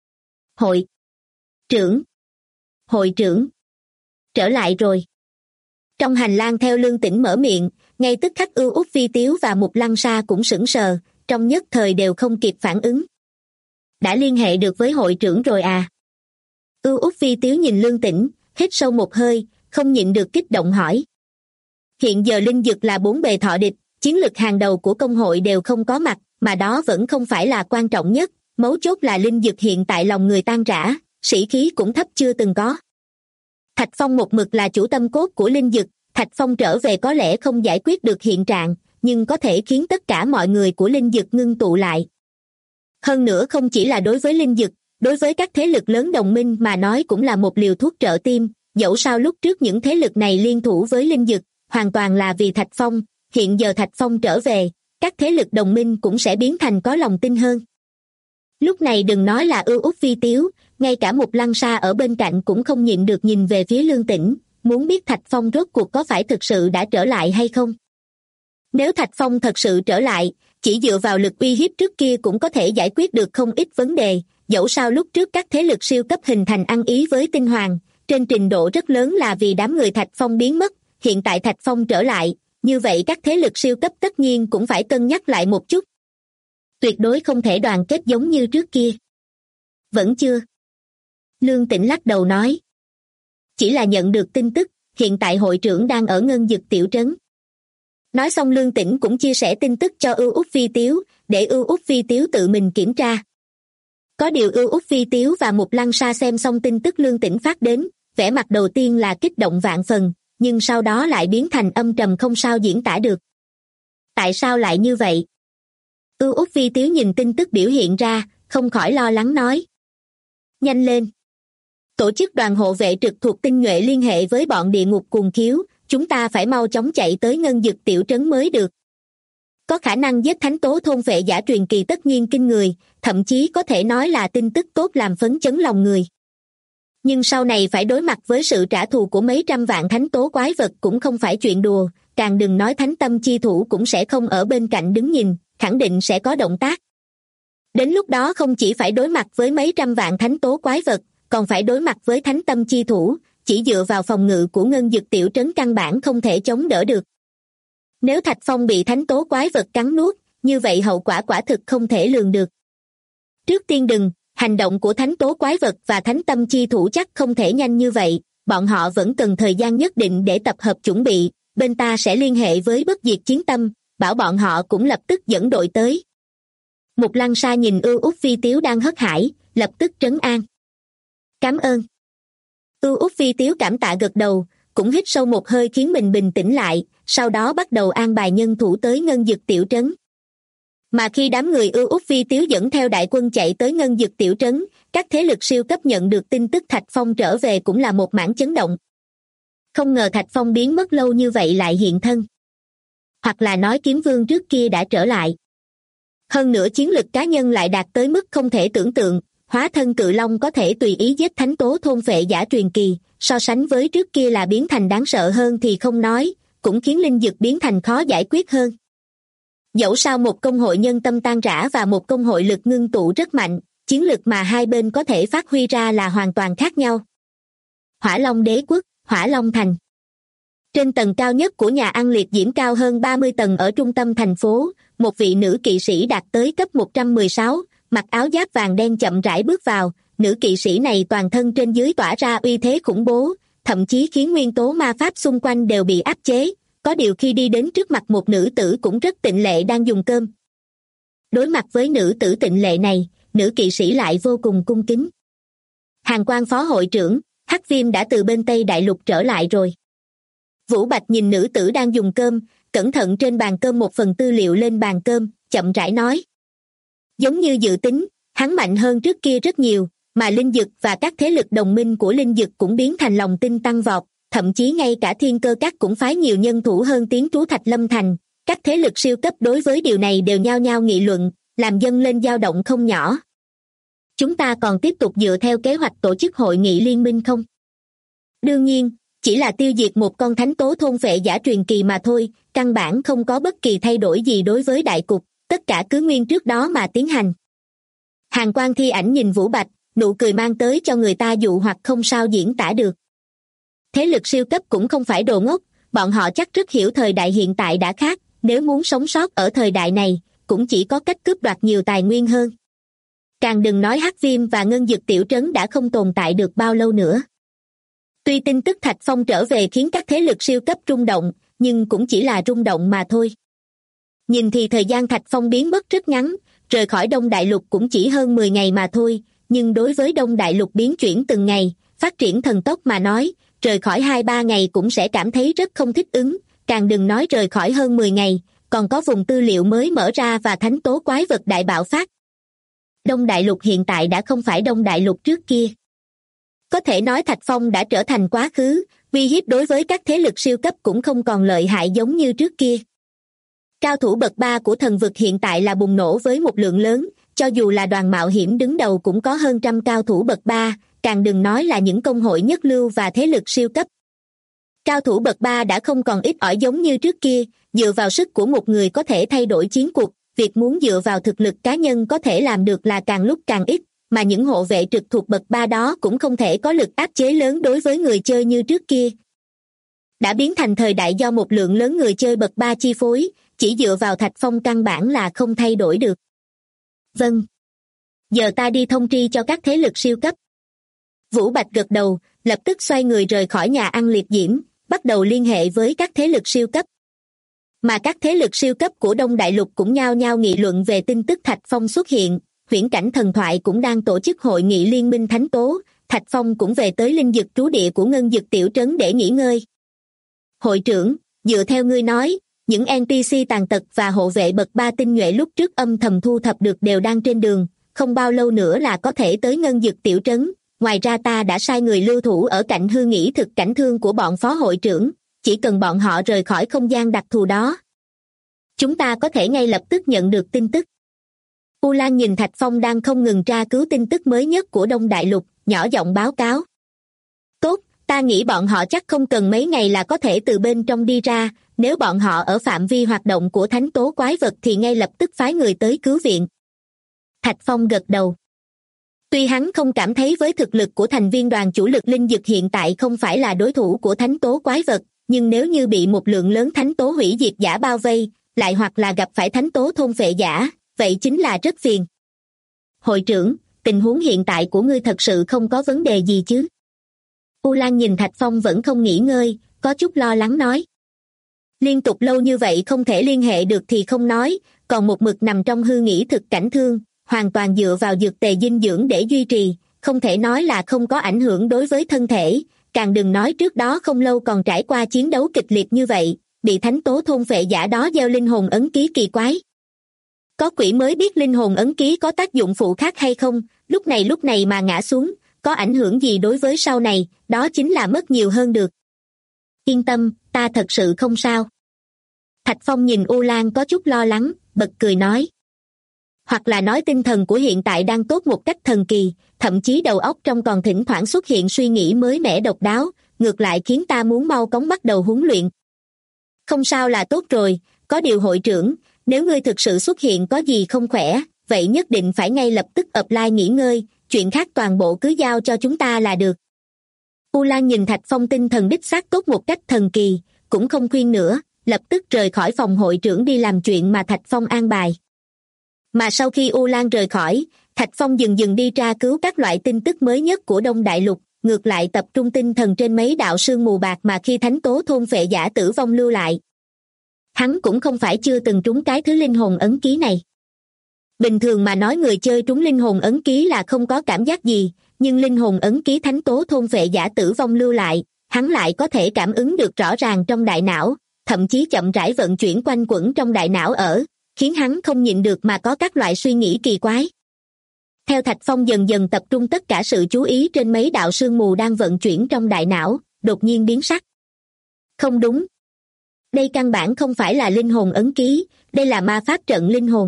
Hội trưởng. Trở lại rồi. Trong hành lang theo Lương Tĩnh mở miệng, ngay tức khắc Út Vi Tiếu và Mục Lăng Sa cũng sững sờ, trong nhất thời đều không kịp phản ứng. Đã liên hệ được với hội trưởng rồi à? Út Vi Tiếu nhìn Lương Tĩnh, hít sâu một hơi, không nhịn được kích động hỏi. Hiện giờ linh dực là 4 bề thọ địch, chiến lực hàng đầu của công hội đều không có mặt, mà đó vẫn không phải là quan trọng nhất, mấu chốt là linh dực hiện tại lòng người tan rã, sĩ khí cũng thấp chưa từng có. Thạch Phong một mực là chủ tâm cốt của linh dực, Thạch Phong trở về có lẽ không giải quyết được hiện trạng, nhưng có thể khiến tất cả mọi người của linh dực ngưng tụ lại. Hơn nữa không chỉ là đối với linh dực, đối với các thế lực lớn đồng minh mà nói cũng là một liều thuốc trợ tim, dẫu sao lúc trước những thế lực này liên thủ với linh dực, hoàn toàn là vì Thạch Phong, hiện giờ Thạch Phong trở về, các thế lực đồng minh cũng sẽ biến thành có lòng tin hơn. Lúc này đừng nói là Út Vi Tiếu, ngay cả Mục Lăng Sa ở bên cạnh cũng không nhịn được nhìn về phía Lương Tĩnh, muốn biết Thạch Phong rốt cuộc có phải thực sự đã trở lại hay không. Nếu Thạch Phong thật sự trở lại, chỉ dựa vào lực uy hiếp trước kia cũng có thể giải quyết được không ít vấn đề, dẫu sao lúc trước các thế lực siêu cấp hình thành ăn ý với Tinh Hoàng, trên trình độ rất lớn là vì đám người Thạch Phong biến mất, hiện tại Thạch Phong trở lại, như vậy các thế lực siêu cấp tất nhiên cũng phải cân nhắc lại một chút. Tuyệt đối không thể đoàn kết giống như trước kia. Vẫn chưa. Lương Tĩnh lắc đầu nói. Chỉ là nhận được tin tức, hiện tại hội trưởng đang ở Ngân Dực tiểu trấn. Nói xong Lương Tĩnh cũng chia sẻ tin tức cho Út Vi Tiếu, để Út Vi Tiếu tự mình kiểm tra. Có điều Út Vi Tiếu và Mục Lăng Sa xem xong tin tức Lương Tĩnh phát đến, vẻ mặt đầu tiên là kích động vạn phần, nhưng sau đó lại biến thành âm trầm không sao diễn tả được. Tại sao lại như vậy? Út Vi Tiếu nhìn tin tức biểu hiện ra, không khỏi lo lắng nói. Nhanh lên! Tổ chức đoàn hộ vệ trực thuộc tinh nhuệ liên hệ với bọn địa ngục cuồng khiếu, chúng ta phải mau chóng chạy tới ngân dực tiểu trấn mới được. Có khả năng giết thánh tố thôn vệ giả truyền kỳ tất nhiên kinh người, thậm chí có thể nói là tin tức tốt làm phấn chấn lòng người. Nhưng sau này phải đối mặt với sự trả thù của mấy trăm vạn thánh tố quái vật cũng không phải chuyện đùa, càng đừng nói thánh tâm chi thủ cũng sẽ không ở bên cạnh đứng nhìn, khẳng định sẽ có động tác. Đến lúc đó không chỉ phải đối mặt với mấy trăm vạn thánh tố quái vật, còn phải đối mặt với thánh tâm chi thủ, chỉ dựa vào phòng ngự của ngân dực tiểu trấn căn bản không thể chống đỡ được. Nếu Thạch Phong bị thánh tố quái vật cắn nuốt, như vậy hậu quả quả thực không thể lường được. Trước tiên hành động của thánh tố quái vật và thánh tâm chi thủ chắc không thể nhanh như vậy, bọn họ vẫn cần thời gian nhất định để tập hợp chuẩn bị, bên ta sẽ liên hệ với bất diệt chiến tâm, bảo bọn họ cũng lập tức dẫn đội tới. Mục Lăng Sa nhìn Ưu Úc Phi Tiếu đang hớt hải, lập tức trấn an. Cảm ơn. Ưu Úc Phi Tiếu cảm tạ gật đầu, cũng hít sâu một hơi khiến mình bình tĩnh lại, sau đó bắt đầu an bài nhân thủ tới ngân dực tiểu trấn. Mà khi đám người Ưu Úc Phi Tiếu dẫn theo đại quân chạy tới ngân dực tiểu trấn, các thế lực siêu cấp nhận được tin tức Thạch Phong trở về cũng là một mảng chấn động. Không ngờ Thạch Phong biến mất lâu như vậy lại hiện thân. Hoặc là nói Kiếm Vương trước kia đã trở lại. Hơn nữa chiến lực cá nhân lại đạt tới mức không thể tưởng tượng, hóa thân cự long có thể tùy ý giết thánh tố thôn phệ giả truyền kỳ, so sánh với trước kia là biến thành đáng sợ hơn thì không nói, cũng khiến linh dực biến thành khó giải quyết hơn. Dẫu sao một công hội nhân tâm tan rã và một công hội lực ngưng tụ rất mạnh, chiến lực mà hai bên có thể phát huy ra là hoàn toàn khác nhau. Hỏa Long Đế Quốc, Hỏa Long Thành. Trên tầng cao nhất của nhà ăn liệt diễm cao hơn 30 tầng ở trung tâm thành phố, một vị nữ kỵ sĩ đạt tới cấp 116, mặc áo giáp vàng đen chậm rãi bước vào, nữ kỵ sĩ này toàn thân trên dưới tỏa ra uy thế khủng bố, thậm chí khiến nguyên tố ma pháp xung quanh đều bị áp chế, có điều khi đi đến trước mặt một nữ tử cũng rất tịnh lệ đang dùng cơm. Đối mặt với nữ tử tịnh lệ này, nữ kỵ sĩ lại vô cùng cung kính. Hàn Quang phó hội trưởng, Hắc Viêm đã từ bên Tây Đại Lục trở lại rồi. Vũ Bạch nhìn nữ tử đang dùng cơm, cẩn thận trên bàn cơm một phần tư liệu lên bàn cơm, chậm rãi nói. Giống như dự tính, hắn mạnh hơn trước kia rất nhiều, mà linh dực và các thế lực đồng minh của linh dực cũng biến thành lòng tin tăng vọt, thậm chí ngay cả Thiên Cơ Các cũng phái nhiều nhân thủ hơn tiến trú Thạch Lâm Thành. Các thế lực siêu cấp đối với điều này đều nhao nhao nghị luận, làm dâng lên dao động không nhỏ. Chúng ta còn tiếp tục dựa theo kế hoạch tổ chức hội nghị liên minh không? Đương nhiên, chỉ là tiêu diệt một con thánh tố thôn phệ giả truyền kỳ mà thôi, căn bản không có bất kỳ thay đổi gì đối với đại cục, tất cả cứ nguyên trước đó mà tiến hành. Hàn Quang Thi Ảnh nhìn Vũ Bạch, nụ cười mang tới cho người ta dụ hoặc không sao diễn tả được. Thế lực siêu cấp cũng không phải đồ ngốc, bọn họ chắc rất hiểu thời đại hiện tại đã khác, nếu muốn sống sót ở thời đại này, cũng chỉ có cách cướp đoạt nhiều tài nguyên hơn. Càng đừng nói Hắc Viêm và Ngân Dực tiểu trấn đã không tồn tại được bao lâu nữa. Tuy tin tức Thạch Phong trở về khiến các thế lực siêu cấp rung động, nhưng cũng chỉ là rung động mà thôi. Nhìn thì thời gian Thạch Phong biến mất rất ngắn, rời khỏi Đông Đại Lục cũng chỉ hơn 10 ngày mà thôi, nhưng đối với Đông Đại Lục biến chuyển từng ngày, phát triển thần tốc mà nói, rời khỏi 2-3 ngày cũng sẽ cảm thấy rất không thích ứng, càng đừng nói rời khỏi hơn 10 ngày, còn có vùng tư liệu mới mở ra và thánh tố quái vật đại bạo phát. Đông Đại Lục hiện tại đã không phải Đông Đại Lục trước kia. Có thể nói Thạch Phong đã trở thành quá khứ, uy hiếp đối với các thế lực siêu cấp cũng không còn lợi hại giống như trước kia. Cao thủ bậc 3 của thần vực hiện tại là bùng nổ với một lượng lớn, cho dù là đoàn mạo hiểm đứng đầu cũng có hơn trăm cao thủ bậc 3, càng đừng nói là những công hội nhất lưu và thế lực siêu cấp. Cao thủ bậc 3 đã không còn ít ỏi giống như trước kia, dựa vào sức của một người có thể thay đổi chiến cuộc, việc muốn dựa vào thực lực cá nhân có thể làm được là càng lúc càng ít, mà những hộ vệ trực thuộc bậc 3 đó cũng không thể có lực áp chế lớn đối với người chơi như trước kia. Đã biến thành thời đại do một lượng lớn người chơi bậc 3 chi phối, chỉ dựa vào Thạch Phong căn bản là không thay đổi được. Vâng. Giờ ta đi thông tri cho các thế lực siêu cấp. Vũ Bạch gật đầu, lập tức xoay người rời khỏi nhà ăn liệt diễm, bắt đầu liên hệ với các thế lực siêu cấp. Mà các thế lực siêu cấp của Đông Đại Lục cũng nhao nhao nghị luận về tin tức Thạch Phong xuất hiện, Huyễn Cảnh Thần Thoại cũng đang tổ chức hội nghị liên minh thánh tố, Thạch Phong cũng về tới linh dực trú địa của Ngân Dực tiểu trấn để nghỉ ngơi. Hội trưởng, dựa theo ngươi nói, những NPC tàn tật và hộ vệ bậc 3 tinh nhuệ lúc trước âm thầm thu thập được đều đang trên đường, không bao lâu nữa là có thể tới Ngân Dực tiểu trấn, ngoài ra ta đã sai người lưu thủ ở cạnh hư nghĩ thực cảnh thương của bọn phó hội trưởng, chỉ cần bọn họ rời khỏi không gian đặc thù đó, chúng ta có thể ngay lập tức nhận được tin tức. U Lan nhìn Thạch Phong đang không ngừng tra cứu tin tức mới nhất của Đông Đại Lục, nhỏ giọng báo cáo. Tốt, ta nghĩ bọn họ chắc không cần mấy ngày là có thể từ bên trong đi ra, nếu bọn họ ở phạm vi hoạt động của thánh tố quái vật thì ngay lập tức phái người tới cứu viện. Thạch Phong gật đầu. Tuy hắn không cảm thấy với thực lực của thành viên đoàn chủ lực linh dực hiện tại không phải là đối thủ của thánh tố quái vật, nhưng nếu như bị một lượng lớn thánh tố hủy diệt giả bao vây, lại hoặc là gặp phải thánh tố thôn phệ giả, vậy chính là rất phiền. Hội trưởng, tình huống hiện tại của ngươi thật sự không có vấn đề gì chứ? U Lan nhìn Thạch Phong vẫn không nghỉ ngơi, có chút lo lắng nói. Liên tục lâu như vậy không thể liên hệ được thì không nói, còn một mực nằm trong hư nghĩ thực cảnh thương, hoàn toàn dựa vào dược tề dinh dưỡng để duy trì, không thể nói là không có ảnh hưởng đối với thân thể, càng đừng nói trước đó không lâu còn trải qua chiến đấu kịch liệt như vậy, bị thánh tố thôn phệ giả đó gieo linh hồn ấn ký kỳ quái. Có quỷ mới biết linh hồn ấn ký có tác dụng phụ khác hay không, lúc này mà ngã xuống, có ảnh hưởng gì đối với sau này, đó chính là mất nhiều hơn được. Yên tâm, ta thật sự không sao. Thạch Phong nhìn U Lan có chút lo lắng, bật cười nói. Hoặc là nói tinh thần của hiện tại đang tốt một cách thần kỳ, thậm chí đầu óc trong còn thỉnh thoảng xuất hiện suy nghĩ mới mẻ độc đáo, ngược lại khiến ta muốn mau chóng bắt đầu huấn luyện. Không sao là tốt rồi, có điều hội trưởng, nếu ngươi thực sự xuất hiện có gì không khỏe, vậy nhất định phải ngay lập tức apply nghỉ ngơi, chuyện khác toàn bộ cứ giao cho chúng ta là được. U Lan nhìn Thạch Phong tinh thần đích xác tốt một cách thần kỳ, cũng không khuyên nữa, lập tức rời khỏi phòng hội trưởng đi làm chuyện mà Thạch Phong an bài. Mà sau khi U Lan rời khỏi, Thạch Phong dần đi tra cứu các loại tin tức mới nhất của Đông Đại Lục, ngược lại tập trung tinh thần trên mấy đạo sương mù bạc mà khi thánh tố thôn phệ giả tử vong lưu lại. Hắn cũng không phải chưa từng trúng cái thứ linh hồn ấn ký này. Bình thường mà nói người chơi trúng linh hồn ấn ký là không có cảm giác gì, nhưng linh hồn ấn ký thánh tố thôn phệ giả tử vong lưu lại, hắn lại có thể cảm ứng được rõ ràng trong đại não, thậm chí chậm rãi vận chuyển quanh quẩn trong đại não khiến hắn không nhịn được mà có các loại suy nghĩ kỳ quái. Theo Thạch Phong dần tập trung tất cả sự chú ý trên mấy đạo sương mù đang vận chuyển trong đại não, đột nhiên biến sắc. Không đúng. Đây căn bản không phải là linh hồn ấn ký, đây là ma pháp trận linh hồn.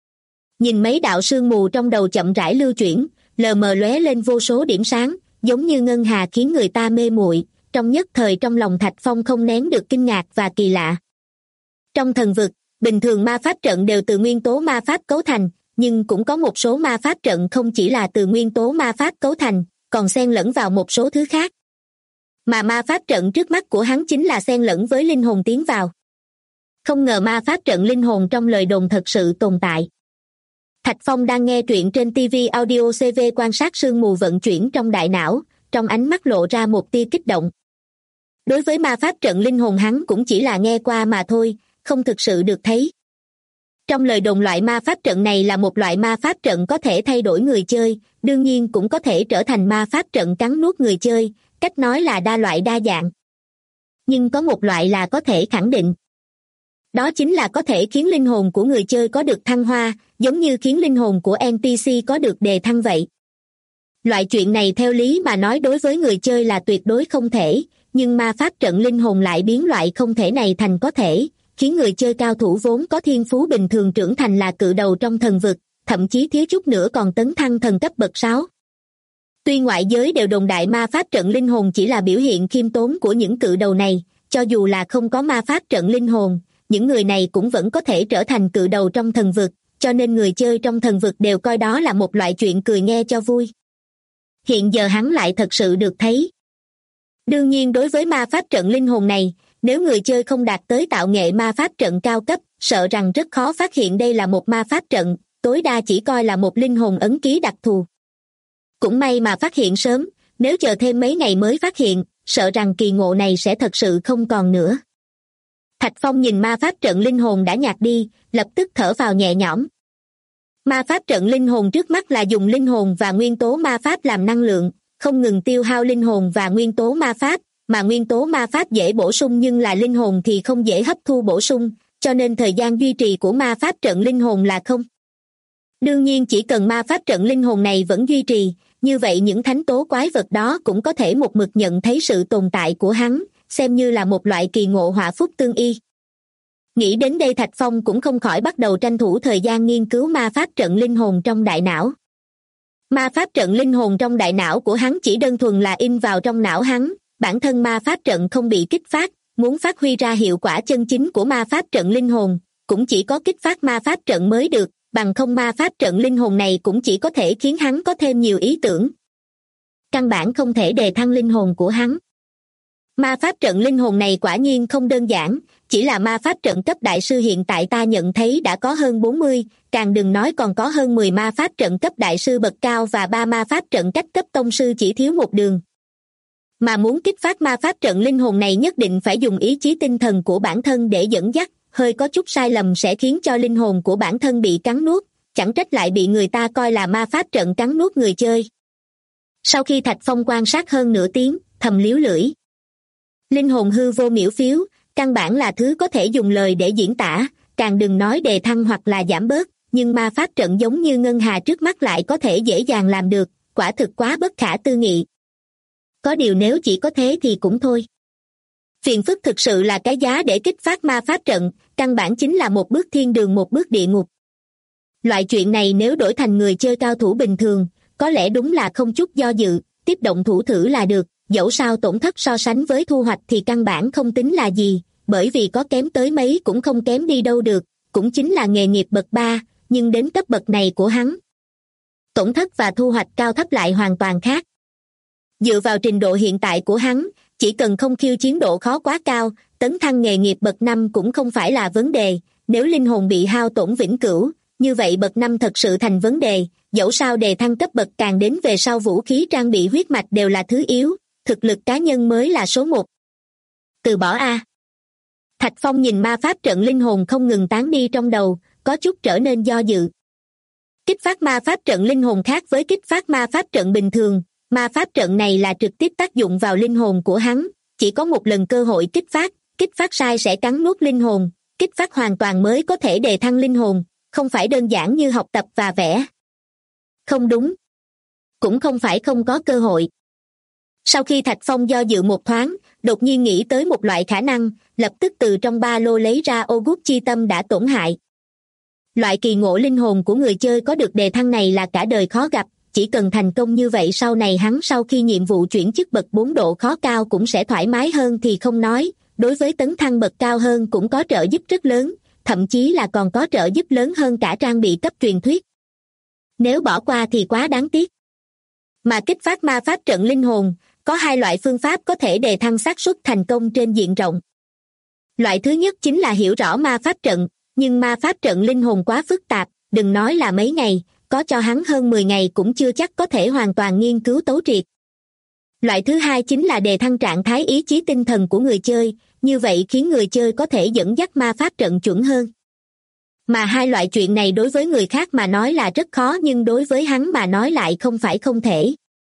Nhìn mấy đạo sương mù trong đầu chậm rãi lưu chuyển, lờ mờ lóe lên vô số điểm sáng, giống như ngân hà khiến người ta mê muội. Trong nhất thời trong lòng Thạch Phong không nén được kinh ngạc và kỳ lạ. Trong thần vực, bình thường ma pháp trận đều từ nguyên tố ma pháp cấu thành, nhưng cũng có một số ma pháp trận không chỉ là từ nguyên tố ma pháp cấu thành, còn xen lẫn vào một số thứ khác. Mà ma pháp trận trước mắt của hắn chính là xen lẫn với linh hồn tiến vào. Không ngờ ma pháp trận linh hồn trong lời đồn thật sự tồn tại. Thạch Phong đang nghe truyện trên TV Audio CV quan sát sương mù vận chuyển trong đại não, trong ánh mắt lộ ra một tia kích động. Đối với ma pháp trận linh hồn hắn cũng chỉ là nghe qua mà thôi, không thực sự được thấy. Trong lời đồn loại ma pháp trận này là một loại ma pháp trận có thể thay đổi người chơi, đương nhiên cũng có thể trở thành ma pháp trận cắn nuốt người chơi, cách nói là đa loại đa dạng. Nhưng có một loại là có thể khẳng định. Đó chính là có thể khiến linh hồn của người chơi có được thăng hoa, giống như khiến linh hồn của NPC có được đề thăng vậy. Loại chuyện này theo lý mà nói đối với người chơi là tuyệt đối không thể, nhưng ma pháp trận linh hồn lại biến loại không thể này thành có thể, khiến người chơi cao thủ vốn có thiên phú bình thường trưởng thành là cự đầu trong thần vực, thậm chí thiếu chút nữa còn tấn thăng thần cấp bậc 6. Tuy ngoại giới đều đồn đại ma pháp trận linh hồn chỉ là biểu hiện khiêm tốn của những cự đầu này, cho dù là không có ma pháp trận linh hồn, những người này cũng vẫn có thể trở thành cự đầu trong thần vực, cho nên người chơi trong thần vực đều coi đó là một loại chuyện cười nghe cho vui. Hiện giờ hắn lại thật sự được thấy. Đương nhiên đối với ma pháp trận linh hồn này, nếu người chơi không đạt tới tạo nghệ ma pháp trận cao cấp, sợ rằng rất khó phát hiện đây là một ma pháp trận, tối đa chỉ coi là một linh hồn ấn ký đặc thù. Cũng may mà phát hiện sớm, nếu chờ thêm mấy ngày mới phát hiện, sợ rằng kỳ ngộ này sẽ thật sự không còn nữa. Thạch Phong nhìn ma pháp trận linh hồn đã nhạt đi, lập tức thở vào nhẹ nhõm. Ma pháp trận linh hồn trước mắt là dùng linh hồn và nguyên tố ma pháp làm năng lượng, không ngừng tiêu hao linh hồn và nguyên tố ma pháp, mà nguyên tố ma pháp dễ bổ sung nhưng là linh hồn thì không dễ hấp thu bổ sung, cho nên thời gian duy trì của ma pháp trận linh hồn là không. Đương nhiên chỉ cần ma pháp trận linh hồn này vẫn duy trì, như vậy những thánh tố quái vật đó cũng có thể một mực nhận thấy sự tồn tại của hắn, xem như là một loại kỳ ngộ họa phúc tương y. Nghĩ đến đây Thạch Phong cũng không khỏi bắt đầu tranh thủ thời gian nghiên cứu ma pháp trận linh hồn trong đại não. Ma pháp trận linh hồn trong đại não của hắn chỉ đơn thuần là in vào trong não hắn, bản thân ma pháp trận không bị kích phát, muốn phát huy ra hiệu quả chân chính của ma pháp trận linh hồn, cũng chỉ có kích phát ma pháp trận mới được, bằng không ma pháp trận linh hồn này cũng chỉ có thể khiến hắn có thêm nhiều ý tưởng. Căn bản không thể đề thăng linh hồn của hắn. Ma pháp trận linh hồn này quả nhiên không đơn giản, chỉ là ma pháp trận cấp đại sư hiện tại ta nhận thấy đã có hơn 40, càng đừng nói còn có hơn 10 ma pháp trận cấp đại sư bậc cao và 3 ma pháp trận cách cấp tông sư chỉ thiếu một đường. Mà muốn kích phát ma pháp trận linh hồn này nhất định phải dùng ý chí tinh thần của bản thân để dẫn dắt, hơi có chút sai lầm sẽ khiến cho linh hồn của bản thân bị cắn nuốt, chẳng trách lại bị người ta coi là ma pháp trận cắn nuốt người chơi. Sau khi Thạch Phong quan sát hơn nửa tiếng, thầm liếu lưỡi. Linh hồn hư vô miểu phiếu, căn bản là thứ có thể dùng lời để diễn tả, càng đừng nói đề thăng hoặc là giảm bớt, nhưng ma pháp trận giống như ngân hà trước mắt lại có thể dễ dàng làm được, quả thực quá bất khả tư nghị. Có điều nếu chỉ có thế thì cũng thôi. Phiền phức thực sự là cái giá để kích phát ma pháp trận, căn bản chính là một bước thiên đường một bước địa ngục. Loại chuyện này nếu đổi thành người chơi cao thủ bình thường, có lẽ đúng là không chút do dự, tiếp động thủ thử là được, dẫu sao tổn thất so sánh với thu hoạch thì căn bản không tính là gì, bởi vì có kém tới mấy cũng không kém đi đâu được, cũng chính là nghề nghiệp bậc 3, nhưng đến cấp bậc này của hắn. Tổn thất và thu hoạch cao thấp lại hoàn toàn khác. Dựa vào trình độ hiện tại của hắn, chỉ cần không khiêu chiến độ khó quá cao, tấn thăng nghề nghiệp bậc 5 cũng không phải là vấn đề, nếu linh hồn bị hao tổn vĩnh cửu, như vậy bậc 5 thật sự thành vấn đề, dẫu sao đề thăng cấp bậc càng đến về sau vũ khí trang bị huyết mạch đều là thứ yếu, thực lực cá nhân mới là số 1. Từ bỏ a. Thạch Phong nhìn ma pháp trận linh hồn không ngừng tán đi trong đầu, có chút trở nên do dự. Kích phát ma pháp trận linh hồn khác với kích phát ma pháp trận bình thường, ma pháp trận này là trực tiếp tác dụng vào linh hồn của hắn, chỉ có một lần cơ hội kích phát sai sẽ cắn nuốt linh hồn, kích phát hoàn toàn mới có thể đề thăng linh hồn, không phải đơn giản như học tập và vẽ. Không đúng. Cũng không phải không có cơ hội. Sau khi Thạch Phong do dự một thoáng, đột nhiên nghĩ tới một loại khả năng, lập tức từ trong ba lô lấy ra ô gút chi tâm đã tổn hại. Loại kỳ ngộ linh hồn của người chơi có được đề thăng này là cả đời khó gặp, chỉ cần thành công như vậy sau này hắn sau khi nhiệm vụ chuyển chức bậc 4 độ khó cao cũng sẽ thoải mái hơn thì không nói, đối với tấn thăng bậc cao hơn cũng có trợ giúp rất lớn, thậm chí là còn có trợ giúp lớn hơn cả trang bị cấp truyền thuyết. Nếu bỏ qua thì quá đáng tiếc. Mà kích phát ma pháp trận linh hồn, có hai loại phương pháp có thể đề thăng xác suất thành công trên diện rộng. Loại thứ nhất chính là hiểu rõ ma pháp trận, nhưng ma pháp trận linh hồn quá phức tạp, đừng nói là mấy ngày, có cho hắn hơn 10 ngày cũng chưa chắc có thể hoàn toàn nghiên cứu tấu triệt. Loại thứ hai chính là đề thăng trạng thái ý chí tinh thần của người chơi, như vậy khiến người chơi có thể dẫn dắt ma pháp trận chuẩn hơn. Mà hai loại chuyện này đối với người khác mà nói là rất khó nhưng đối với hắn mà nói lại không phải không thể.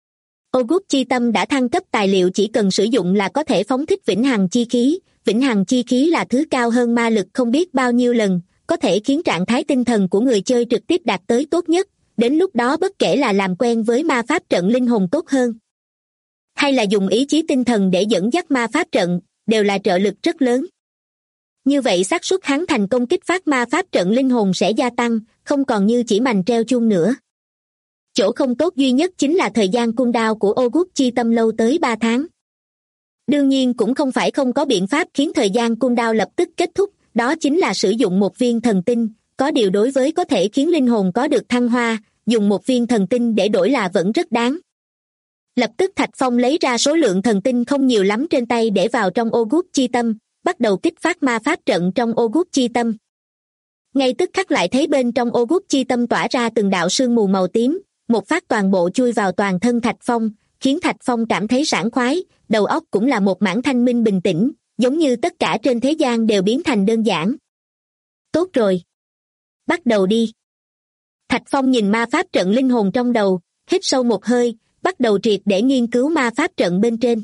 Ô gút chi tâm đã thăng cấp tài liệu chỉ cần sử dụng là có thể phóng thích vĩnh hằng chi khí. Vĩnh hằng chi khí là thứ cao hơn ma lực không biết bao nhiêu lần, có thể khiến trạng thái tinh thần của người chơi trực tiếp đạt tới tốt nhất, đến lúc đó bất kể là làm quen với ma pháp trận linh hồn tốt hơn, hay là dùng ý chí tinh thần để dẫn dắt ma pháp trận, đều là trợ lực rất lớn. Như vậy xác suất hắn thành công kích phát ma pháp trận linh hồn sẽ gia tăng, không còn như chỉ mành treo chuông nữa. Chỗ không tốt duy nhất chính là thời gian cooldown của ô gút chi tâm lâu tới 3 tháng. Đương nhiên cũng không phải không có biện pháp khiến thời gian cooldown lập tức kết thúc, đó chính là sử dụng một viên thần tinh, có điều đối với có thể khiến linh hồn có được thăng hoa, dùng một viên thần tinh để đổi là vẫn rất đáng. Lập tức Thạch Phong lấy ra số lượng thần tinh không nhiều lắm trên tay để vào trong ô gút chi tâm, bắt đầu kích phát ma pháp trận trong ô gút chi tâm. Ngay tức khắc lại thấy bên trong ô gút chi tâm tỏa ra từng đạo sương mù màu tím, một phát toàn bộ chui vào toàn thân Thạch Phong, khiến Thạch Phong cảm thấy sảng khoái, đầu óc cũng là một mảng thanh minh bình tĩnh, giống như tất cả trên thế gian đều biến thành đơn giản. Tốt rồi. Bắt đầu đi. Thạch Phong nhìn ma pháp trận linh hồn trong đầu, hít sâu một hơi, bắt đầu triệt để nghiên cứu ma pháp trận bên trên.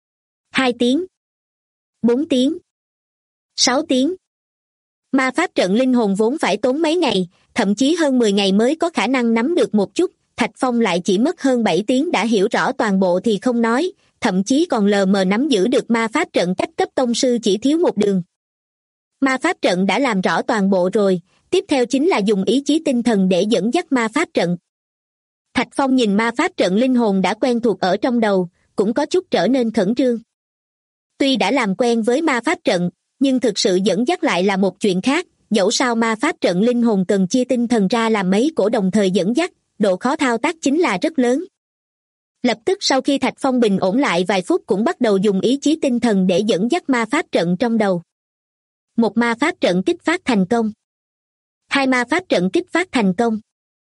2 tiếng. 4 tiếng. 6 tiếng. Ma pháp trận linh hồn vốn phải tốn mấy ngày, thậm chí hơn 10 ngày mới có khả năng nắm được một chút, Thạch Phong lại chỉ mất hơn 7 tiếng đã hiểu rõ toàn bộ thì không nói, thậm chí còn lờ mờ nắm giữ được ma pháp trận cách cấp tông sư chỉ thiếu một đường. Ma pháp trận đã làm rõ toàn bộ rồi, tiếp theo chính là dùng ý chí tinh thần để dẫn dắt ma pháp trận. Thạch Phong nhìn ma pháp trận linh hồn đã quen thuộc ở trong đầu, cũng có chút trở nên khẩn trương. Tuy đã làm quen với ma pháp trận, nhưng thực sự dẫn dắt lại là một chuyện khác, dẫu sao ma pháp trận linh hồn cần chia tinh thần ra làm mấy cổ đồng thời dẫn dắt, độ khó thao tác chính là rất lớn. Lập tức sau khi Thạch Phong bình ổn lại vài phút cũng bắt đầu dùng ý chí tinh thần để dẫn dắt ma pháp trận trong đầu. Một ma pháp trận kích phát thành công. 2 ma pháp trận kích phát thành công.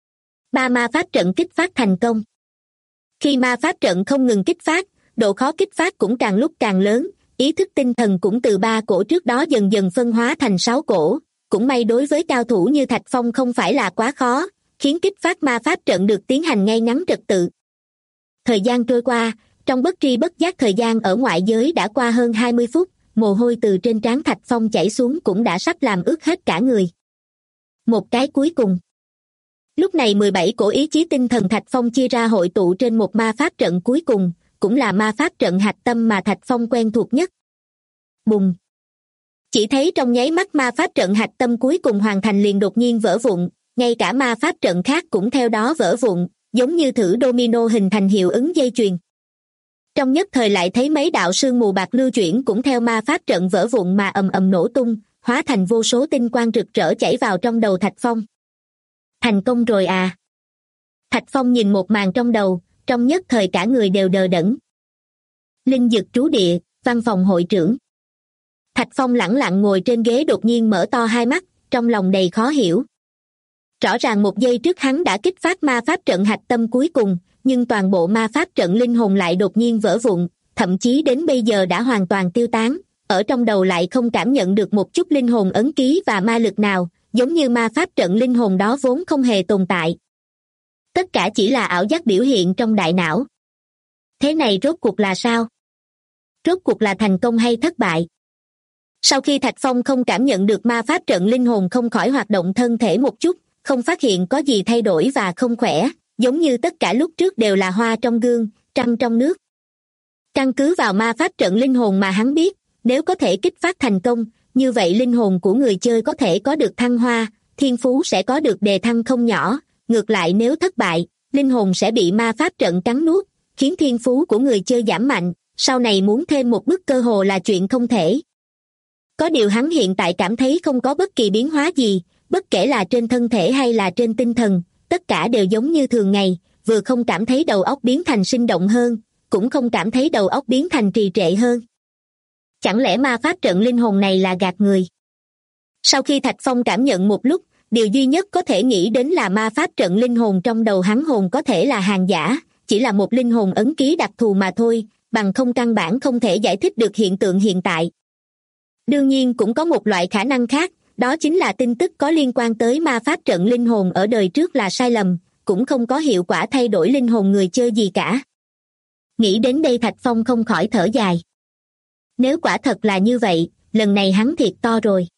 3 ma pháp trận kích phát thành công. Khi ma pháp trận không ngừng kích phát, độ khó kích phát cũng càng lúc càng lớn, ý thức tinh thần cũng từ 3 cổ trước đó dần dần phân hóa thành 6 cổ. Cũng may đối với cao thủ như Thạch Phong không phải là quá khó, khiến kích phát ma pháp trận được tiến hành ngay ngắn trật tự. Thời gian trôi qua, trong bất tri bất giác thời gian ở ngoại giới đã qua hơn 20 phút, mồ hôi từ trên trán Thạch Phong chảy xuống cũng đã sắp làm ướt hết cả người. Một cái cuối cùng. Lúc này 17 cổ ý chí tinh thần Thạch Phong chia ra hội tụ trên một ma pháp trận cuối cùng, cũng là ma pháp trận hạch tâm mà Thạch Phong quen thuộc nhất. Bùng! Chỉ thấy trong nháy mắt ma pháp trận hạch tâm cuối cùng hoàn thành liền đột nhiên vỡ vụn, ngay cả ma pháp trận khác cũng theo đó vỡ vụn, giống như thử domino hình thành hiệu ứng dây chuyền. Trong nhất thời lại thấy mấy đạo sương mù bạc lưu chuyển cũng theo ma pháp trận vỡ vụn mà ầm ầm nổ tung, hóa thành vô số tinh quang rực rỡ chảy vào trong đầu Thạch Phong. Thành công rồi à? Thạch Phong nhìn một màn trong đầu, trong nhất thời cả người đều đờ đẫn. Linh dực trú địa, văn phòng hội trưởng. Thạch Phong lẳng lặng ngồi trên ghế đột nhiên mở to hai mắt, trong lòng đầy khó hiểu. Rõ ràng một giây trước hắn đã kích phát ma pháp trận hạch tâm cuối cùng, nhưng toàn bộ ma pháp trận linh hồn lại đột nhiên vỡ vụn, thậm chí đến bây giờ đã hoàn toàn tiêu tán, ở trong đầu lại không cảm nhận được một chút linh hồn ấn ký và ma lực nào, giống như ma pháp trận linh hồn đó vốn không hề tồn tại. Tất cả chỉ là ảo giác biểu hiện trong đại não. Thế này rốt cuộc là sao? Rốt cuộc là thành công hay thất bại? Sau khi Thạch Phong không cảm nhận được ma pháp trận linh hồn không khỏi hoạt động thân thể một chút, không phát hiện có gì thay đổi và không khỏe, giống như tất cả lúc trước đều là hoa trong gương, trăng trong nước. Căn cứ vào ma pháp trận linh hồn mà hắn biết, nếu có thể kích phát thành công, như vậy linh hồn của người chơi có thể có được thăng hoa, thiên phú sẽ có được đề thăng không nhỏ, ngược lại nếu thất bại, linh hồn sẽ bị ma pháp trận cắn nuốt, khiến thiên phú của người chơi giảm mạnh, sau này muốn thêm một bước cơ hồ là chuyện không thể. Có điều hắn hiện tại cảm thấy không có bất kỳ biến hóa gì, bất kể là trên thân thể hay là trên tinh thần, tất cả đều giống như thường ngày, vừa không cảm thấy đầu óc biến thành sinh động hơn, cũng không cảm thấy đầu óc biến thành trì trệ hơn. Chẳng lẽ ma pháp trận linh hồn này là gạt người? Sau khi Thạch Phong cảm nhận một lúc, điều duy nhất có thể nghĩ đến là ma pháp trận linh hồn trong đầu hắn hồn có thể là hàng giả, chỉ là một linh hồn ấn ký đặc thù mà thôi, bằng không căn bản không thể giải thích được hiện tượng hiện tại. Đương nhiên cũng có một loại khả năng khác, đó chính là tin tức có liên quan tới ma pháp trận linh hồn ở đời trước là sai lầm, cũng không có hiệu quả thay đổi linh hồn người chơi gì cả. Nghĩ đến đây Thạch Phong không khỏi thở dài. Nếu quả thật là như vậy, lần này hắn thiệt to rồi.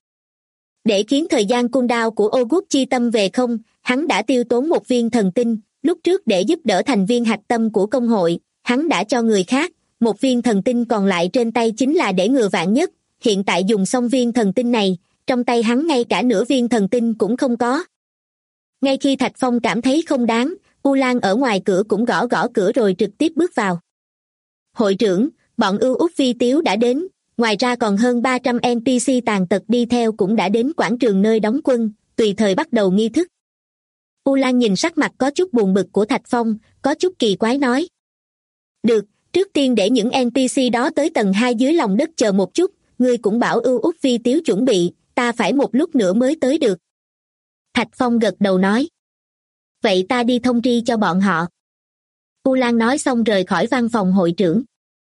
Để khiến thời gian cooldown của Ô Gút chi tâm về không, hắn đã tiêu tốn một viên thần tinh, lúc trước để giúp đỡ thành viên hạch tâm của công hội, hắn đã cho người khác, một viên thần tinh còn lại trên tay chính là để ngừa vạn nhất, hiện tại dùng xong viên thần tinh này, trong tay hắn ngay cả nửa viên thần tinh cũng không có. Ngay khi Thạch Phong cảm thấy không đáng, U Lan ở ngoài cửa cũng gõ gõ cửa rồi trực tiếp bước vào. Hội trưởng, bọn ưu út vi tiếu đã đến, ngoài ra còn hơn 300 NPC tàn tật đi theo cũng đã đến quảng trường nơi đóng quân, tùy thời bắt đầu nghi thức. U Lan nhìn sắc mặt có chút buồn bực của Thạch Phong, có chút kỳ quái nói. Được, trước tiên để những NPC đó tới tầng 2 dưới lòng đất chờ một chút, ngươi cũng bảo ưu út vi tiếu chuẩn bị, ta phải một lúc nữa mới tới được. Thạch Phong gật đầu nói. Vậy ta đi thông tri cho bọn họ. U Lan nói xong rời khỏi văn phòng hội trưởng.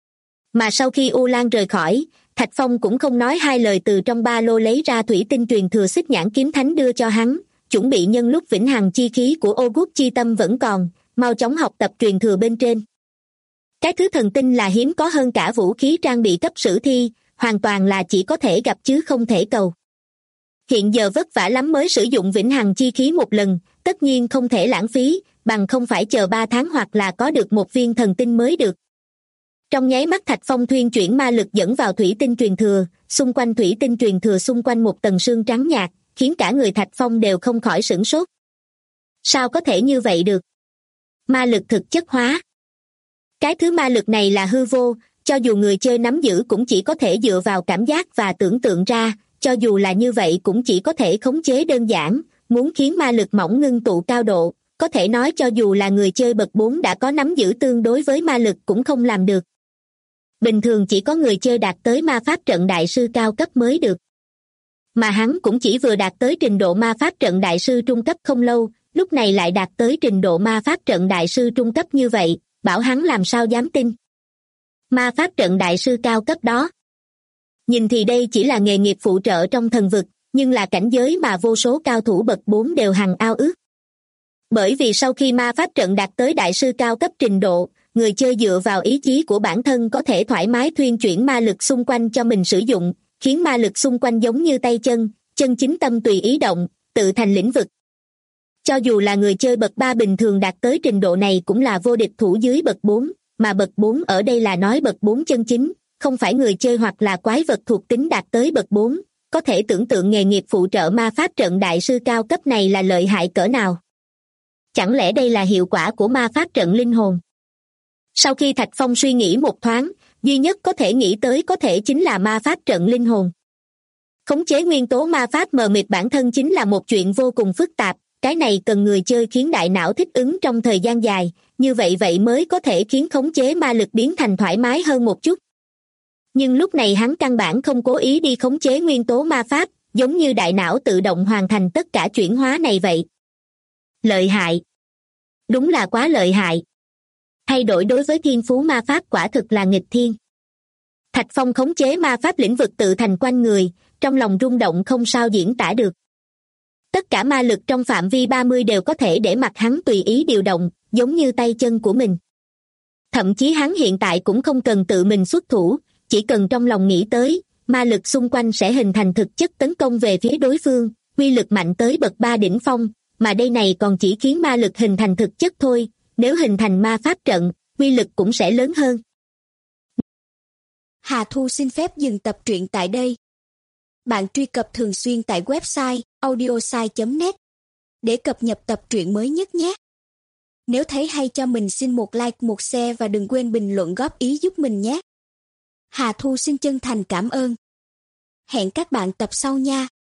Mà sau khi U Lan rời khỏi, Thạch Phong cũng không nói hai lời từ trong ba lô lấy ra thủy tinh truyền thừa xích nhãn kiếm thánh đưa cho hắn, chuẩn bị nhân lúc vĩnh hằng chi khí của Ô Gút chi tâm vẫn còn, mau chóng học tập truyền thừa bên trên. Cái thứ thần tinh là hiếm có hơn cả vũ khí trang bị cấp sử thi, hoàn toàn là chỉ có thể gặp chứ không thể cầu. Hiện giờ vất vả lắm mới sử dụng vĩnh hằng chi khí một lần, tất nhiên không thể lãng phí, bằng không phải chờ 3 tháng hoặc là có được một viên thần tinh mới được. Trong nháy mắt Thạch Phong thuyên chuyển ma lực dẫn vào thủy tinh truyền thừa, xung quanh thủy tinh truyền thừa xung quanh một tầng sương trắng nhạt, khiến cả người Thạch Phong đều không khỏi sửng sốt. Sao có thể như vậy được? Ma lực thực chất hóa. Cái thứ ma lực này là hư vô, cho dù người chơi nắm giữ cũng chỉ có thể dựa vào cảm giác và tưởng tượng ra, cho dù là như vậy cũng chỉ có thể khống chế đơn giản, muốn khiến ma lực mỏng ngưng tụ cao độ, có thể nói cho dù là người chơi bậc 4 đã có nắm giữ tương đối với ma lực cũng không làm được. Bình thường chỉ có người chơi đạt tới ma pháp trận đại sư cao cấp mới được. Mà hắn cũng chỉ vừa đạt tới trình độ ma pháp trận đại sư trung cấp không lâu, lúc này lại đạt tới trình độ ma pháp trận đại sư trung cấp như vậy, bảo hắn làm sao dám tin. Ma pháp trận đại sư cao cấp đó. Nhìn thì đây chỉ là nghề nghiệp phụ trợ trong thần vực, nhưng là cảnh giới mà vô số cao thủ bậc 4 đều hằng ao ước. Bởi vì sau khi ma pháp trận đạt tới đại sư cao cấp trình độ, người chơi dựa vào ý chí của bản thân có thể thoải mái thuyên chuyển ma lực xung quanh cho mình sử dụng, khiến ma lực xung quanh giống như tay chân chính tâm tùy ý động, tự thành lĩnh vực. Cho dù là người chơi bậc 3 bình thường đạt tới trình độ này cũng là vô địch thủ dưới bậc 4, mà bậc 4 ở đây là nói bậc 4 chân chính, không phải người chơi hoặc là quái vật thuộc tính đạt tới bậc 4, có thể tưởng tượng nghề nghiệp phụ trợ ma pháp trận đại sư cao cấp này là lợi hại cỡ nào. Chẳng lẽ đây là hiệu quả của ma pháp trận linh hồn? Sau khi Thạch Phong suy nghĩ một thoáng, duy nhất có thể nghĩ tới có thể chính là ma pháp trận linh hồn. Khống chế nguyên tố ma pháp mờ mịt bản thân chính là một chuyện vô cùng phức tạp, cái này cần người chơi khiến đại não thích ứng trong thời gian dài, như vậy mới có thể khiến khống chế ma lực biến thành thoải mái hơn một chút. Nhưng lúc này hắn căn bản không cố ý đi khống chế nguyên tố ma pháp, giống như đại não tự động hoàn thành tất cả chuyển hóa này vậy. Lợi hại. Đúng là quá lợi hại. Thay đổi đối với thiên phú ma pháp quả thực là nghịch thiên. Thạch Phong khống chế ma pháp lĩnh vực tự thành quanh người, trong lòng rung động không sao diễn tả được. Tất cả ma lực trong phạm vi 30 đều có thể để mặc hắn tùy ý điều động, giống như tay chân của mình. Thậm chí hắn hiện tại cũng không cần tự mình xuất thủ, chỉ cần trong lòng nghĩ tới, ma lực xung quanh sẽ hình thành thực chất tấn công về phía đối phương, uy lực mạnh tới bậc 3 đỉnh phong, mà đây này còn chỉ khiến ma lực hình thành thực chất thôi, nếu hình thành ma pháp trận, uy lực cũng sẽ lớn hơn. Hà Thu xin phép dừng tập truyện tại đây. Bạn truy cập thường xuyên tại website audiosai.net để cập nhật tập truyện mới nhất nhé. Nếu thấy hay cho mình xin một like, một share và đừng quên bình luận góp ý giúp mình nhé. Hà Thu xin chân thành cảm ơn. Hẹn các bạn tập sau nha.